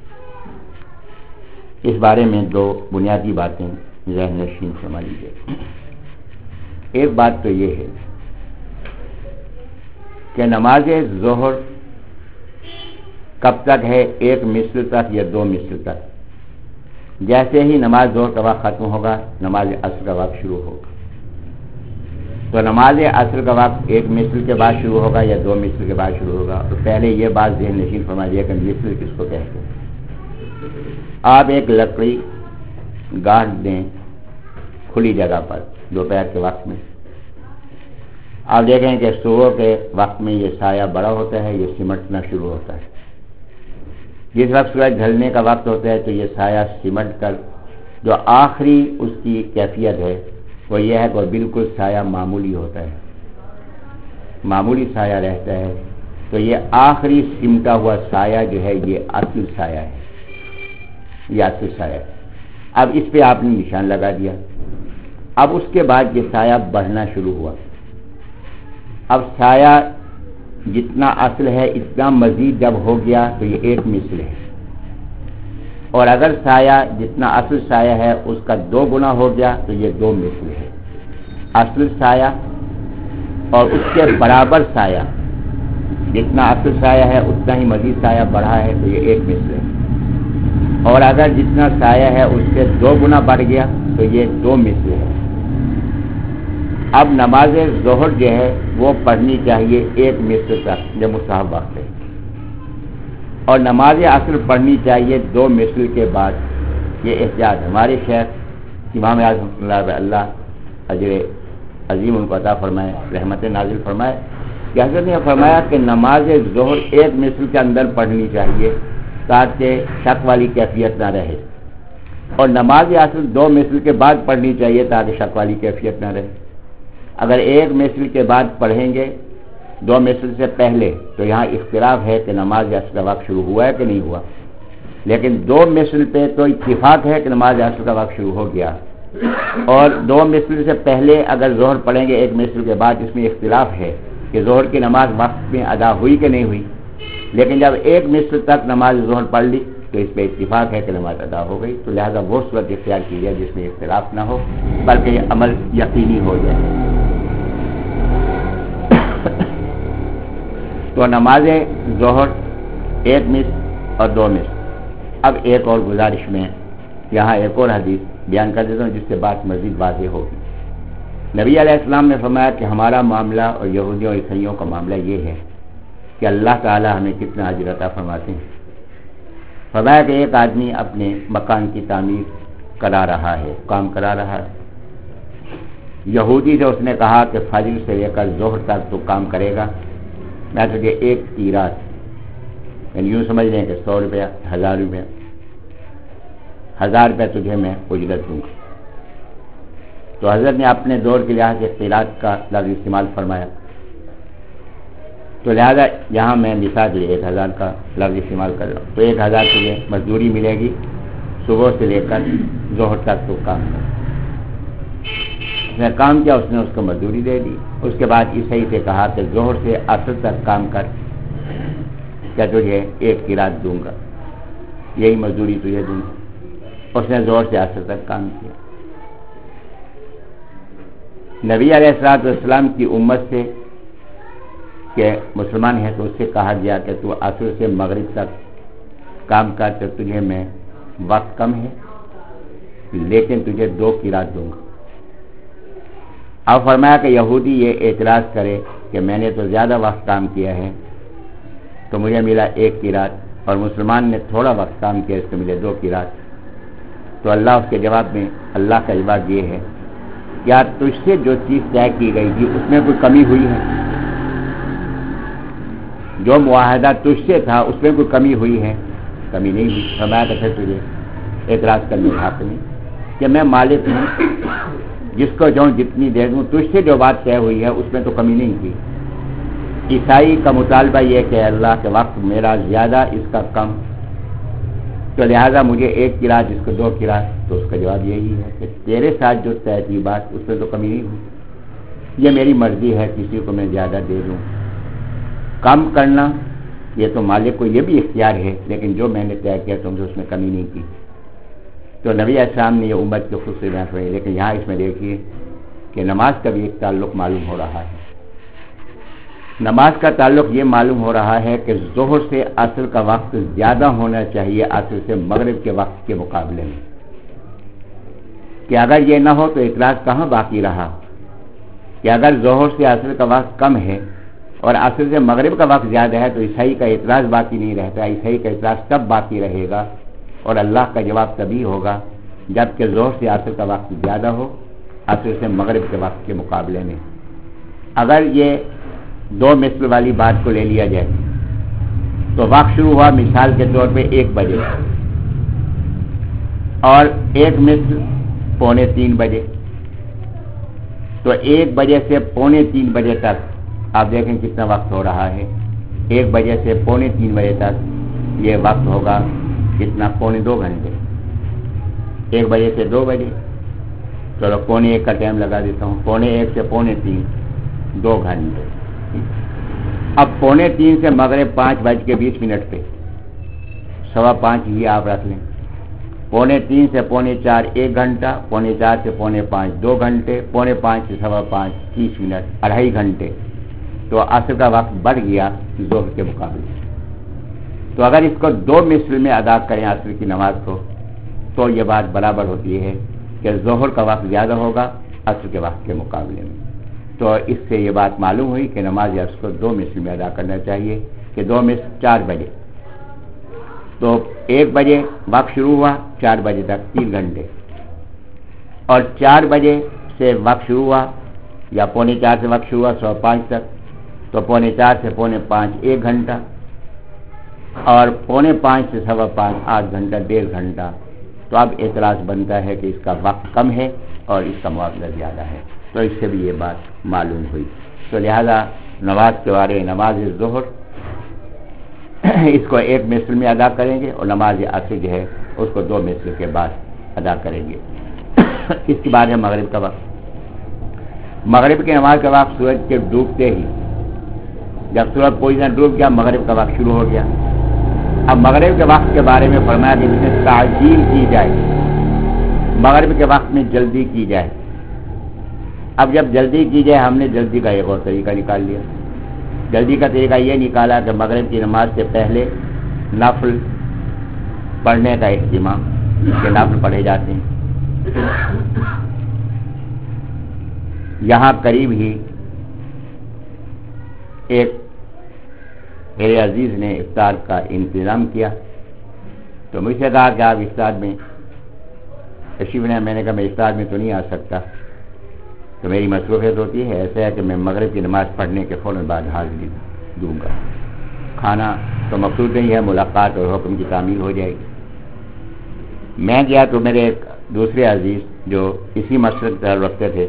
اس بارے میں دو بنیادی باتیں ذہن نشین فرما لیجیے۔ ایک بات تو یہ ہے کہ نماز ظہر کب تک ہے؟ ایک مثل تک یا دو مثل تک؟ جیسے ہی نماز ظہر کا وقت ختم ہوگا نماز عصر کا وقت شروع ہوگا، تو نماز عصر کا وقت ایک مثل کے بعد شروع ہوگا یا دو مثل کے بعد شروع ہوگا؟ تو پہلے یہ بات ذہن نشین فرما لیجیے کہ مثل کس کو کہتے ہیں۔ آپ ایک لکڑی گاڑ دیں کھلی جگہ پر دوپہر کے وقت میں، آپ دیکھیں کہ صبح کے وقت میں یہ سایہ بڑا ہوتا ہے، یہ سمٹنا شروع ہوتا ہے، جس وقت سورج ڈھلنے کا وقت ہوتا ہے تو یہ سایہ سمٹ کر جو آخری اس کی کیفیت ہے وہ یہ ہے کہ بالکل سایہ معمولی ہوتا ہے، معمولی سایہ رہتا ہے، تو یہ آخری سمٹا ہوا سایہ جو ہے یہ اصل سایہ ہے، یہ اصل سایہ ہے۔ اب اس پہ آپ نے نشان لگا دیا، اب اس کے بعد یہ سایہ بڑھنا شروع ہوا، اب سایہ جتنا اصل ہے اتنا مزید جب ہو گیا تو یہ ایک مثل ہے، اور اگر سایہ جتنا اصل سایہ ہے اس کا دو گنا ہو گیا تو یہ دو مثل ہے۔ اصل سایہ اور اس کے برابر سایہ، جتنا اصل سایہ ہے اتنا ہی مزید سایہ بڑھا ہے تو یہ ایک مثل ہے، اور اگر جتنا سایہ ہے اس سے دو گنا بڑھ گیا تو یہ دو مثل ہے۔ اب نماز ظہر جو ہے وہ پڑھنی چاہیے ایک مثل تک جو مستحب وقت ہے، اور نماز عصر پڑھنی چاہیے دو مثل کے بعد۔ یہ احتیاط ہمارے شیخ امام اعظم اللہ اللہ اجر عظیم ان کو عطا فرمائے، رحمت نازل فرمائے، کہ حضرت نے فرمایا کہ نماز ظہر ایک مثل کے اندر پڑھنی چاہیے تاکہ شک والی کیفیت نہ رہے، اور نماز عصر دو مثل کے بعد پڑھنی چاہیے تاکہ شک والی کیفیت نہ رہے۔ اگر ایک مثل کے بعد پڑھیں گے دو مثل سے پہلے تو یہاں اختلاف ہے کہ نماز عصر کا وقت شروع ہوا ہے کہ نہیں ہوا، لیکن دو مثل پہ تو اتفاق ہے کہ نماز عصر کا وقت شروع ہو گیا، اور دو مثل سے پہلے اگر ظہر پڑھیں گے ایک مثل کے بعد اس میں اختلاف ہے کہ ظہر کی نماز وقت میں ادا ہوئی کہ نہیں ہوئی، لیکن جب ایک مثل تک نماز ظہر پڑھ لی تو اس پہ اتفاق ہے کہ نماز ادا ہو گئی، تو لہذا وہ صورت اختیار کی جائے جس میں اختلاف نہ ہو بلکہ یہ عمل یقینی ہو جائے۔ تو نماز ظہر ایک مثل اور دو مثل۔ اب ایک اور گزارش میں یہاں ایک اور حدیث بیان کر دیتا ہوں جس سے بات مزید واضح ہوگی۔ نبی علیہ السلام نے فرمایا کہ ہمارا معاملہ اور یہودیوں اور عیسائیوں کا معاملہ یہ ہے کہ اللہ تعالی ہمیں کتنا اجر عطا فرماتے ہیں۔ فرمایا کہ ایک آدمی اپنے مکان کی تعمیر کرا رہا ہے، کام کرا رہا ہے، یہودی سے اس نے کہا کہ فجر سے لے کر ظہر تک تو کام کرے گا، میں تجھے ایک قیراط، یعنی یوں سمجھ لیں کہ سو روپیہ ہزار روپیہ ہزار روپیہ تجھے میں اجرت دوں گا۔ تو حضرت نے اپنے دور کے لحاظ سے اختلاط کا لفظ استعمال فرمایا، تو لہذا یہاں میں مثال کے لیے ایک ہزار کا لفظ استعمال کر رہا ہوں، تو ایک ہزار کے لیے مزدوری ملے گی صبح سے لے کر ظہر تک تو کام کر، اس نے کام کیا، اس نے اس کو مزدوری دے دی۔ اس کے بعد عیسائی سے کہا کہ ظہر سے عصر تک کام کر، کیا تجھے ایک کی رات دوں گا، یہی مزدوری تجھے دوں گا۔ اس نے ظہر سے عصر تک کام کیا۔ نبی علیہ الصلوۃ والسلام کی امت سے کہ مسلمان ہے تو اس سے کہا گیا کہ تو عصر سے مغرب تک کام کر، تو تجھے میں وقت کم ہے لیکن تجھے دو کی رات دوں گا۔ اب فرمایا کہ یہودی یہ اعتراض کرے کہ میں نے تو زیادہ وقت کام کیا ہے تو مجھے ملا ایک کی رات، اور مسلمان نے تھوڑا وقت کام کیا اس کو ملے دو کی رات، تو اللہ اس کے جواب میں اللہ کا جواب یہ ہے، کیا تجھ سے جو چیز طے کی گئی تھی اس میں کوئی کمی ہوئی ہے؟ جو معاہدہ تجھ سے تھا اس میں کوئی کمی ہوئی ہے؟ کمی نہیں ہوئی۔ فرمایا کہ پھر تجھے اعتراض کرنے کا حق نہیں، کہ میں مالک ہوں، جس کو جو جتنی دے دوں، تجھ سے جو بات طے ہوئی ہے اس میں تو کمی نہیں کی۔ عیسائی کا مطالبہ یہ کہ اللہ کے وقت میرا زیادہ اس کا کم، تو لہٰذا مجھے ایک کی رات اس کو دو کی رات، تو اس کا جواب یہی ہے کہ تیرے ساتھ جو طے کی بات اس میں تو کمی نہیں ہوئی، یہ میری مرضی ہے کسی کو میں زیادہ دے دوں۔ کم کرنا یہ تو مالک کو یہ بھی اختیار ہے، لیکن جو میں نے طے کیا تم سے اس میں کمی نہیں کی۔ تو نبی علیہ السلام نے یہ امت کے خود سے بیان ہوئے، لیکن یہاں اس میں دیکھیے کہ نماز کا بھی ایک تعلق معلوم ہو رہا ہے۔ نماز کا تعلق یہ معلوم ہو رہا ہے کہ ظہر سے عصر کا وقت زیادہ ہونا چاہیے عصر سے مغرب کے وقت کے مقابلے میں، کہ اگر یہ نہ ہو تو اعتراض کہاں باقی رہا، کہ اگر ظہر سے عصر کا وقت کم ہے اور عصر سے مغرب کا وقت زیادہ ہے تو عیسائی کا اعتراض باقی نہیں رہتا۔ عیسائی کا اعتراض تب باقی رہے گا اور اللہ کا جواب تبھی ہوگا جب کہ ظہر سے عصر کا وقت زیادہ ہو عصر سے مغرب کے وقت کے مقابلے میں۔ اگر یہ دو مثل والی بات کو لے لیا جائے تو وقت شروع ہوا مثال کے طور پہ ایک بجے اور ایک مثل پونے تین بجے، تو ایک بجے سے پونے تین بجے تک آپ دیکھیں کتنا وقت ہو رہا ہے۔ ایک بجے سے پونے تین بجے تک یہ وقت ہوگا کتنا، پونے دو گھنٹے۔ ایک بجے سے دو بجے، چلو پونے ایک کا ٹائم لگا دیتا ہوں، پونے ایک سے پونے تین، دو گھنٹے۔ اب پونے تین سے مغرب پانچ بج کے بیس منٹ پہ، سوا پانچ ہی آپ رکھ لیں۔ پونے تین سے پونے چار ایک گھنٹہ، پونے چار سے پونے پانچ دو گھنٹے، پونے پانچ سے سوا پانچ تیس منٹ، اڑھائی گھنٹے۔ تو عصر کا وقت بڑھ گیا ظہر کے مقابلے، تو اگر اس کو دو مثل میں ادا کریں عصر کی نماز کو تو یہ بات برابر ہوتی ہے کہ ظہر کا وقت زیادہ ہوگا عصر کے وقت کے مقابلے میں۔ تو اس سے یہ بات معلوم ہوئی کہ نماز عصر کو دو مثل میں ادا کرنا چاہیے، کہ دو مثل چار بجے، تو ایک بجے وقت شروع ہوا چار بجے تک تین گھنٹے، اور چار بجے سے وقت شروع ہوا یا پونے چار سے وقت شروع ہوا سوا پانچ تک، تو پونے چار سے پونے پانچ ایک گھنٹہ، اور پونے پانچ سے سوا پانچ آٹھ گھنٹہ ڈیڑھ گھنٹہ۔ تو اب اعتراض بنتا ہے کہ اس کا وقت کم ہے اور اس کا معاوضہ زیادہ ہے، تو اس سے بھی یہ بات معلوم ہوئی۔ تو لہذا نماز کے بارے نماز ظہر اس کو ایک مثل میں ادا کریں گے اور نماز عصر جو ہے اس کو دو مثل کے بعد ادا کریں گے۔ اس کے بعد ہے مغرب کا وقت۔ مغرب کی نماز کا وقت سورج کے ڈوبتے ہی، جب سورج پوری طرح ڈوب گیا مغرب کا وقت شروع ہو گیا۔ اب مغرب کے وقت کے بارے میں فرمایا کہ جس میں تعجیل کی جائے، مغرب کے وقت میں جلدی کی جائے۔ اب جب جلدی کی جائے، ہم نے جلدی کا ایک اور طریقہ نکال لیا۔ جلدی کا طریقہ یہ نکالا کہ مغرب کی نماز سے پہلے نفل پڑھنے کا اہتمام، کہ نفل پڑھے جاتے ہیں۔ یہاں قریب ہی ایک میرے عزیز نے افطار کا انتظام کیا، تو مجھ سے کہا کہ آپ افطار میں تشریف لیں۔ میں نے کہا میں افطار میں تو نہیں آ سکتا، تو میری مصروفیت ہوتی ہے، ایسا ہے کہ میں مغرب کی نماز پڑھنے کے فوراً بعد حاضری دوں گا۔ کھانا تو مقصود نہیں ہے، ملاقات اور حکم کی تعمیل ہو جائے گی۔ میں گیا تو میرے ایک دوسرے عزیز جو اسی مسجد پر رکھتے تھے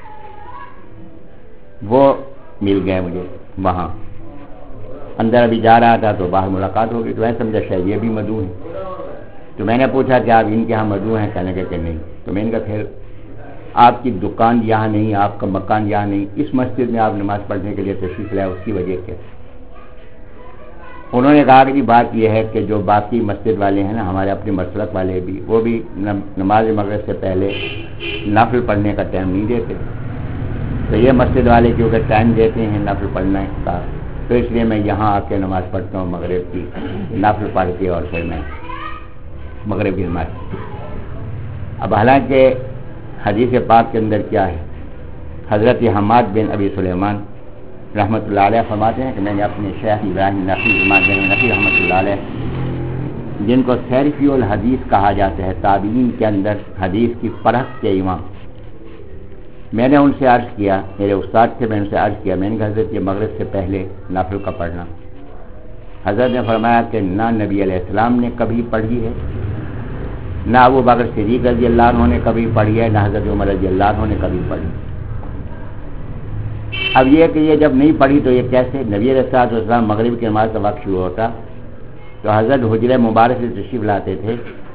وہ مل گئے مجھے وہاں. اندر ابھی جا رہا تھا تو باہر ملاقات ہو گئی تو میں سمجھا شاید یہ بھی مدعو ہیں. تو میں نے پوچھا کہ آپ ان کے ہاں مدعو ہیں؟ کہنے کہ نہیں. تو میں نے کہا پھر آپ کی دکان یہاں نہیں, آپ کا مکان یہاں نہیں, اس مسجد میں آپ نماز پڑھنے کے لیے تشریف لائے, اس کی وجہ کیا؟ انہوں نے کہا کہ جی بات یہ ہے کہ جو باقی مسجد والے ہیں نا, ہمارے اپنے مسلک والے بھی, وہ بھی نماز مغرب سے پہلے نفل پڑھنے کا ٹائم نہیں دیتے. تو یہ مسجد والے کیونکہ ٹائم دیتے ہیں نفل پڑھنے کا, تو اس لیے میں یہاں آ کے نماز پڑھتا ہوں مغرب کی, نفل پڑھ کے اور پھر میں مغرب کی نماز. اب حالانکہ حدیث پاک کے اندر کیا ہے, حضرت حماد بن ابی سلیمان رحمۃ اللہ علیہ فرماتے ہیں کہ میں نے اپنے شیخ ابراہیم نقی حماد بن نقی رحمۃ اللہ علیہ, جن کو صرفی الحدیث کہا جاتا ہے, تابعین کے اندر حدیث کی پرخ کے امام, میں نے ان سے عرض کیا, میرے استاد تھے, میں نے ان سے عرض کیا, میں نے کہا حضرت یہ مغرب سے پہلے نفل کا پڑھنا. حضرت نے فرمایا کہ نہ نبی علیہ السلام نے کبھی پڑھی ہے, نہ ابو بکر صدیق رضی اللہ عنہ نے کبھی پڑھی ہے, نہ حضرت عمر رضی اللہ عنہ نے کبھی پڑھی. اب یہ کہ یہ جب نہیں پڑھی تو یہ کیسے؟ نبی علیہ السلام مغرب کی نماز کا وقت شروع ہوتا تو حضرت حجرہ مبارک سے تشریف لاتے تھے,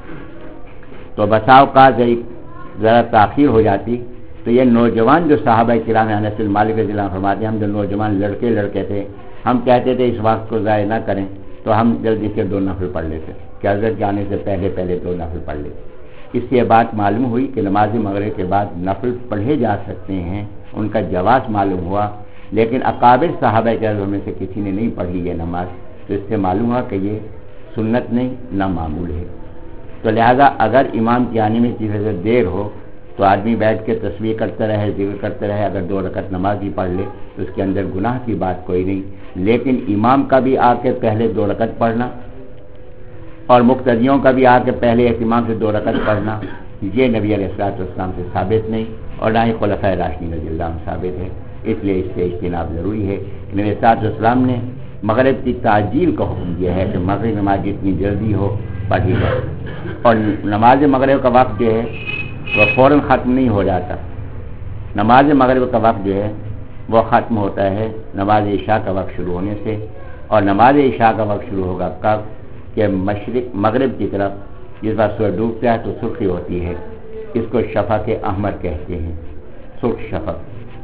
تو بساؤ کا ذرا تاخیر ہو جاتی تو یہ نوجوان جو صحابہ کرام انس بن مالک رضی اللہ عنہ فرماتے ہیں, ہم جو نوجوان لڑکے لڑکے تھے ہم کہتے تھے اس وقت کو ضائع نہ کریں, تو ہم جلدی سے دو نفل پڑھ لیتے کہ حضرت جانے سے پہلے پہلے دو نفل پڑھ لیتے. اس سے بات معلوم ہوئی کہ نماز مغرب کے بعد نفل پڑھے جا سکتے ہیں, ان کا جواز معلوم ہوا. لیکن اکابر صحابہ کرام میں سے کسی نے نہیں پڑھی یہ نماز, تو اس سے معلوم ہوا کہ یہ سنت نہیں نہ معمول ہے. تو لہذا اگر امام کے آنے میں کسی سے دیر ہو تو آدمی بیٹھ کے تسبیح کرتا رہے, ذکر کرتا رہے, اگر دو رکعت نماز ہی پڑھ لے تو اس کے اندر گناہ کی بات کوئی نہیں. لیکن امام کا بھی آ کے پہلے دو رکعت پڑھنا اور مقتدیوں کا بھی آ کے پہلے اہتمام سے دو رکعت پڑھنا, یہ نبی علیہ الصلوۃ والسلام سے ثابت نہیں, اور نہ ہی خلفائے راشدین رضی اللہ عنہم ثابت ہے. اس لیے اس سے اجتناب ضروری ہے. نبی علیہ الصلوۃ والسلام نے مغرب کی تعجیل کا حکم دیا ہے کہ مغرب نماز جتنی جلدی ہو پڑھی جائے, اور نماز مغرب کا وقت جو ہے وہ فوراً ختم نہیں ہو جاتا. نماز مغرب کا وقت جو ہے وہ ختم ہوتا ہے نماز عشاء کا وقت شروع ہونے سے, اور نماز عشاء کا وقت شروع ہوگا کب کہ مشرق مغرب کی طرف جس بار سورج ڈوبتا ہے تو سرخی ہوتی ہے, اس کو شفق احمر کہتے ہیں, سرخ شفق.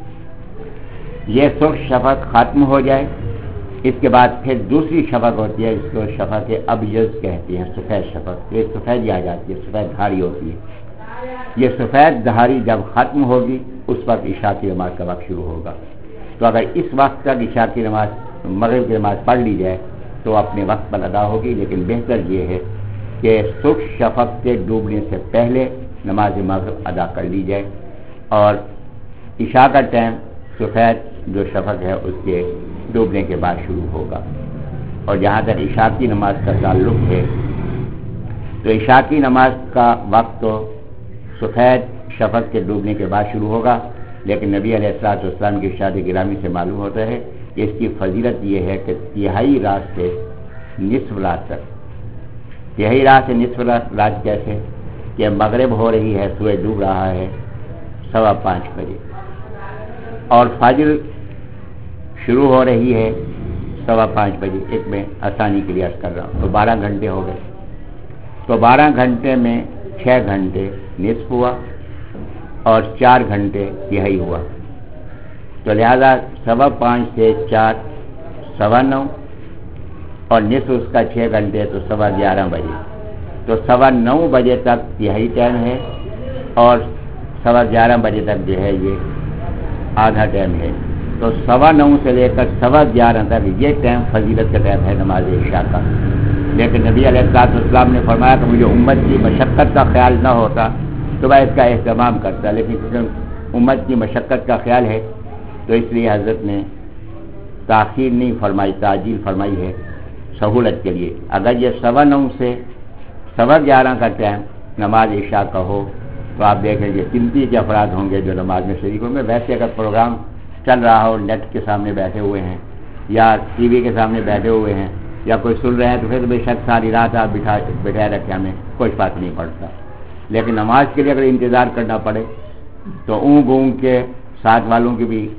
یہ سرخ شفق ختم ہو جائے, اس کے بعد پھر دوسری شفق ہوتی ہے, اس کو شفق ابیض کہتے ہیں, سفید شفق. یہ سفید آ جاتی ہے, سفید دھاری ہوتی ہے. یہ سفید دھاری جب ختم ہوگی اس وقت عشاء کی نماز کا وقت شروع ہوگا. تو اگر اس وقت تک عشاء کی نماز مغرب کی نماز پڑھ لی جائے تو اپنے وقت پر ادا ہوگی. لیکن بہتر یہ ہے کہ سرخ شفق کے ڈوبنے سے پہلے نماز مغرب ادا کر لی جائے, اور عشاء کا ٹائم سفید جو شفق ہے اس کے ڈوبنے کے بعد شروع ہوگا. اور جہاں تک عشاء کی نماز کا تعلق ہے تو عشاء کی نماز کا وقت تو سفید شفق کے ڈوبنے کے بعد شروع ہوگا. لیکن نبی علیہ الصلوۃ والسلام کی ارشاد گرامی سے معلوم ہوتا ہے کہ اس کی فضیلت یہ ہے کہ تہائی رات سے نصف رات تک, تہائی رات سے نصف رات کیسے کہ مغرب ہو رہی ہے, سورج ڈوب رہا ہے سوا پانچ بجے, اور فجر شروع ہو رہی ہے سوا پانچ بجے. ایک میں آسانی کے لیے عرض کر رہا ہوں, تو بارہ گھنٹے ہو گئے. تو بارہ گھنٹے میں چھ گھنٹے نصف ہوا اور چار گھنٹے تہائی ہوا. تو لہذا سوا پانچ سے چار سوا نو, اور نصف اس کا چھ گھنٹے تو سوا گیارہ بجے. تو سوا نو بجے تک تہائی ٹائم ہے, اور سوا گیارہ بجے تک جو ہے یہ آدھا ٹائم ہے. تو سوا نو سے لے کر سوا گیارہ تک یہ ٹائم فضیلت کا ٹائم ہے نماز عشاء کا. لیکن نبی علیہ الصلوۃ والسلام نے فرمایا کہ مجھے امت کی مشقت کا خیال نہ ہوتا تو میں اس کا اہتمام کرتا, لیکن کیونکہ امت کی مشقت کا خیال ہے تو اس لیے حضرت نے تاخیر نہیں فرمائی, تعجیل فرمائی ہے سہولت کے لیے. اگر یہ سوا نو سے سوا گیارہ کا ٹائم نماز عشاء کا ہو تو آپ دیکھیں گے گنتی کے افراد ہوں گے جو نماز میں شریک ہوں گے. ویسے اگر پروگرام چل رہا ہو, نیٹ کے سامنے بیٹھے ہوئے ہیں یا ٹی وی کے سامنے بیٹھے ہوئے ہیں یا کوئی سن رہے ہیں تو پھر بے شک ساری رات آپ بٹھا بٹھائے رکھے, ہمیں کوئی فرق نہیں پڑتا. لیکن نماز کے لیے اگر انتظار کرنا پڑے تو اونگ اونگ کے ساتھ والوں کی بھی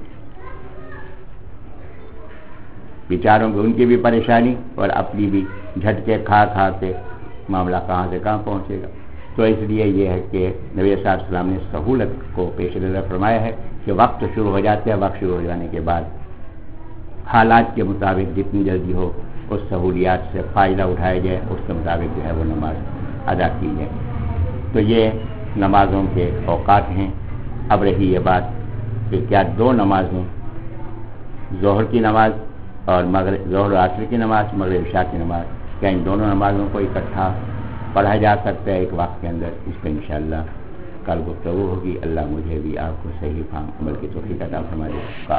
بیچاروں کی ان کی بھی پریشانی اور اپنی بھی جھٹکے کھا کھا کے معاملہ کہاں سے کہاں پہنچے گا. تو اس لیے یہ ہے کہ نبی صلی اللہ علیہ وسلم نے سہولت کو پیش نظر فرمایا ہے کہ وقت شروع ہو جاتے ہیں، وقت شروع ہو جانے کے بعد حالات کے مطابق جتنی جلدی ہو اس سہولیات سے فائدہ اٹھایا جائے، اس کے مطابق جو ہے وہ نماز ادا کی جائے. تو یہ نمازوں کے اوقات ہیں. اب رہی یہ بات کہ کیا دو نمازیں، ظہر کی نماز اور مغرب ظہر و عصر کی نماز، مغرب عشاء کی نماز، کیا ان دونوں نمازوں کو اکٹھا پڑھا جا سکتا ہے ایک وقت کے اندر؟ اس پہ انشاءاللہ کل گفتگو ہوگی. اللہ مجھے بھی آپ کو صحیح فہم عمل کی توفیق عطا فرمائے.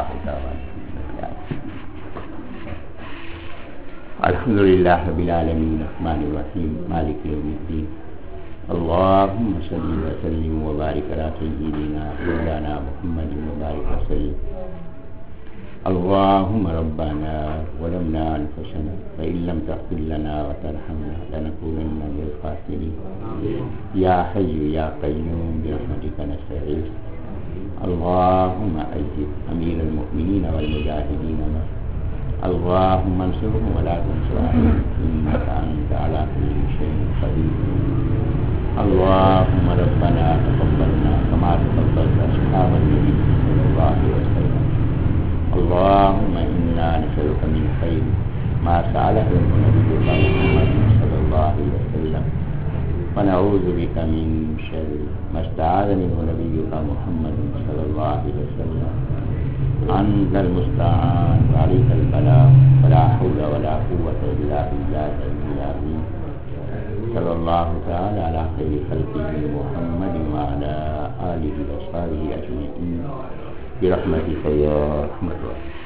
الحمدللہ رب العالمین الرحمن الرحیم مالک یوم الدین. اللہم صلی وسلم وبارک علی سیدنا مولانا محمد وبارک وسلم. اللهم ربنا ظلمنا أنفسنا فإن لم تغفر لنا وترحمنا لنكونن من الخاسرين. يا حي يا قيوم برحمتك نستغيث. اللهم أيد أمير المؤمنين والمجاهدين معه. اللهم انصرهم ولا تنصر عليهم إنك أنت على كل شيء قدير. اللهم ربنا تقبلنا كما تقبلت أصحاب النبي صلى الله عليه وسلم. اللهم إنا نسألك من خير ما سأله نبيك محمد صلى الله عليه وسلم ونعوذ بك من شر ما استعاذ منه نبيك محمد صلى الله عليه وسلم. أنت المستعان وعليك البلاغ ولا حول ولا قوة إلا بالله العلي. صلى الله تعالى على خير خلقه محمد وعلى آله وصحبه أجمعين برحمتك يا رحمة الله.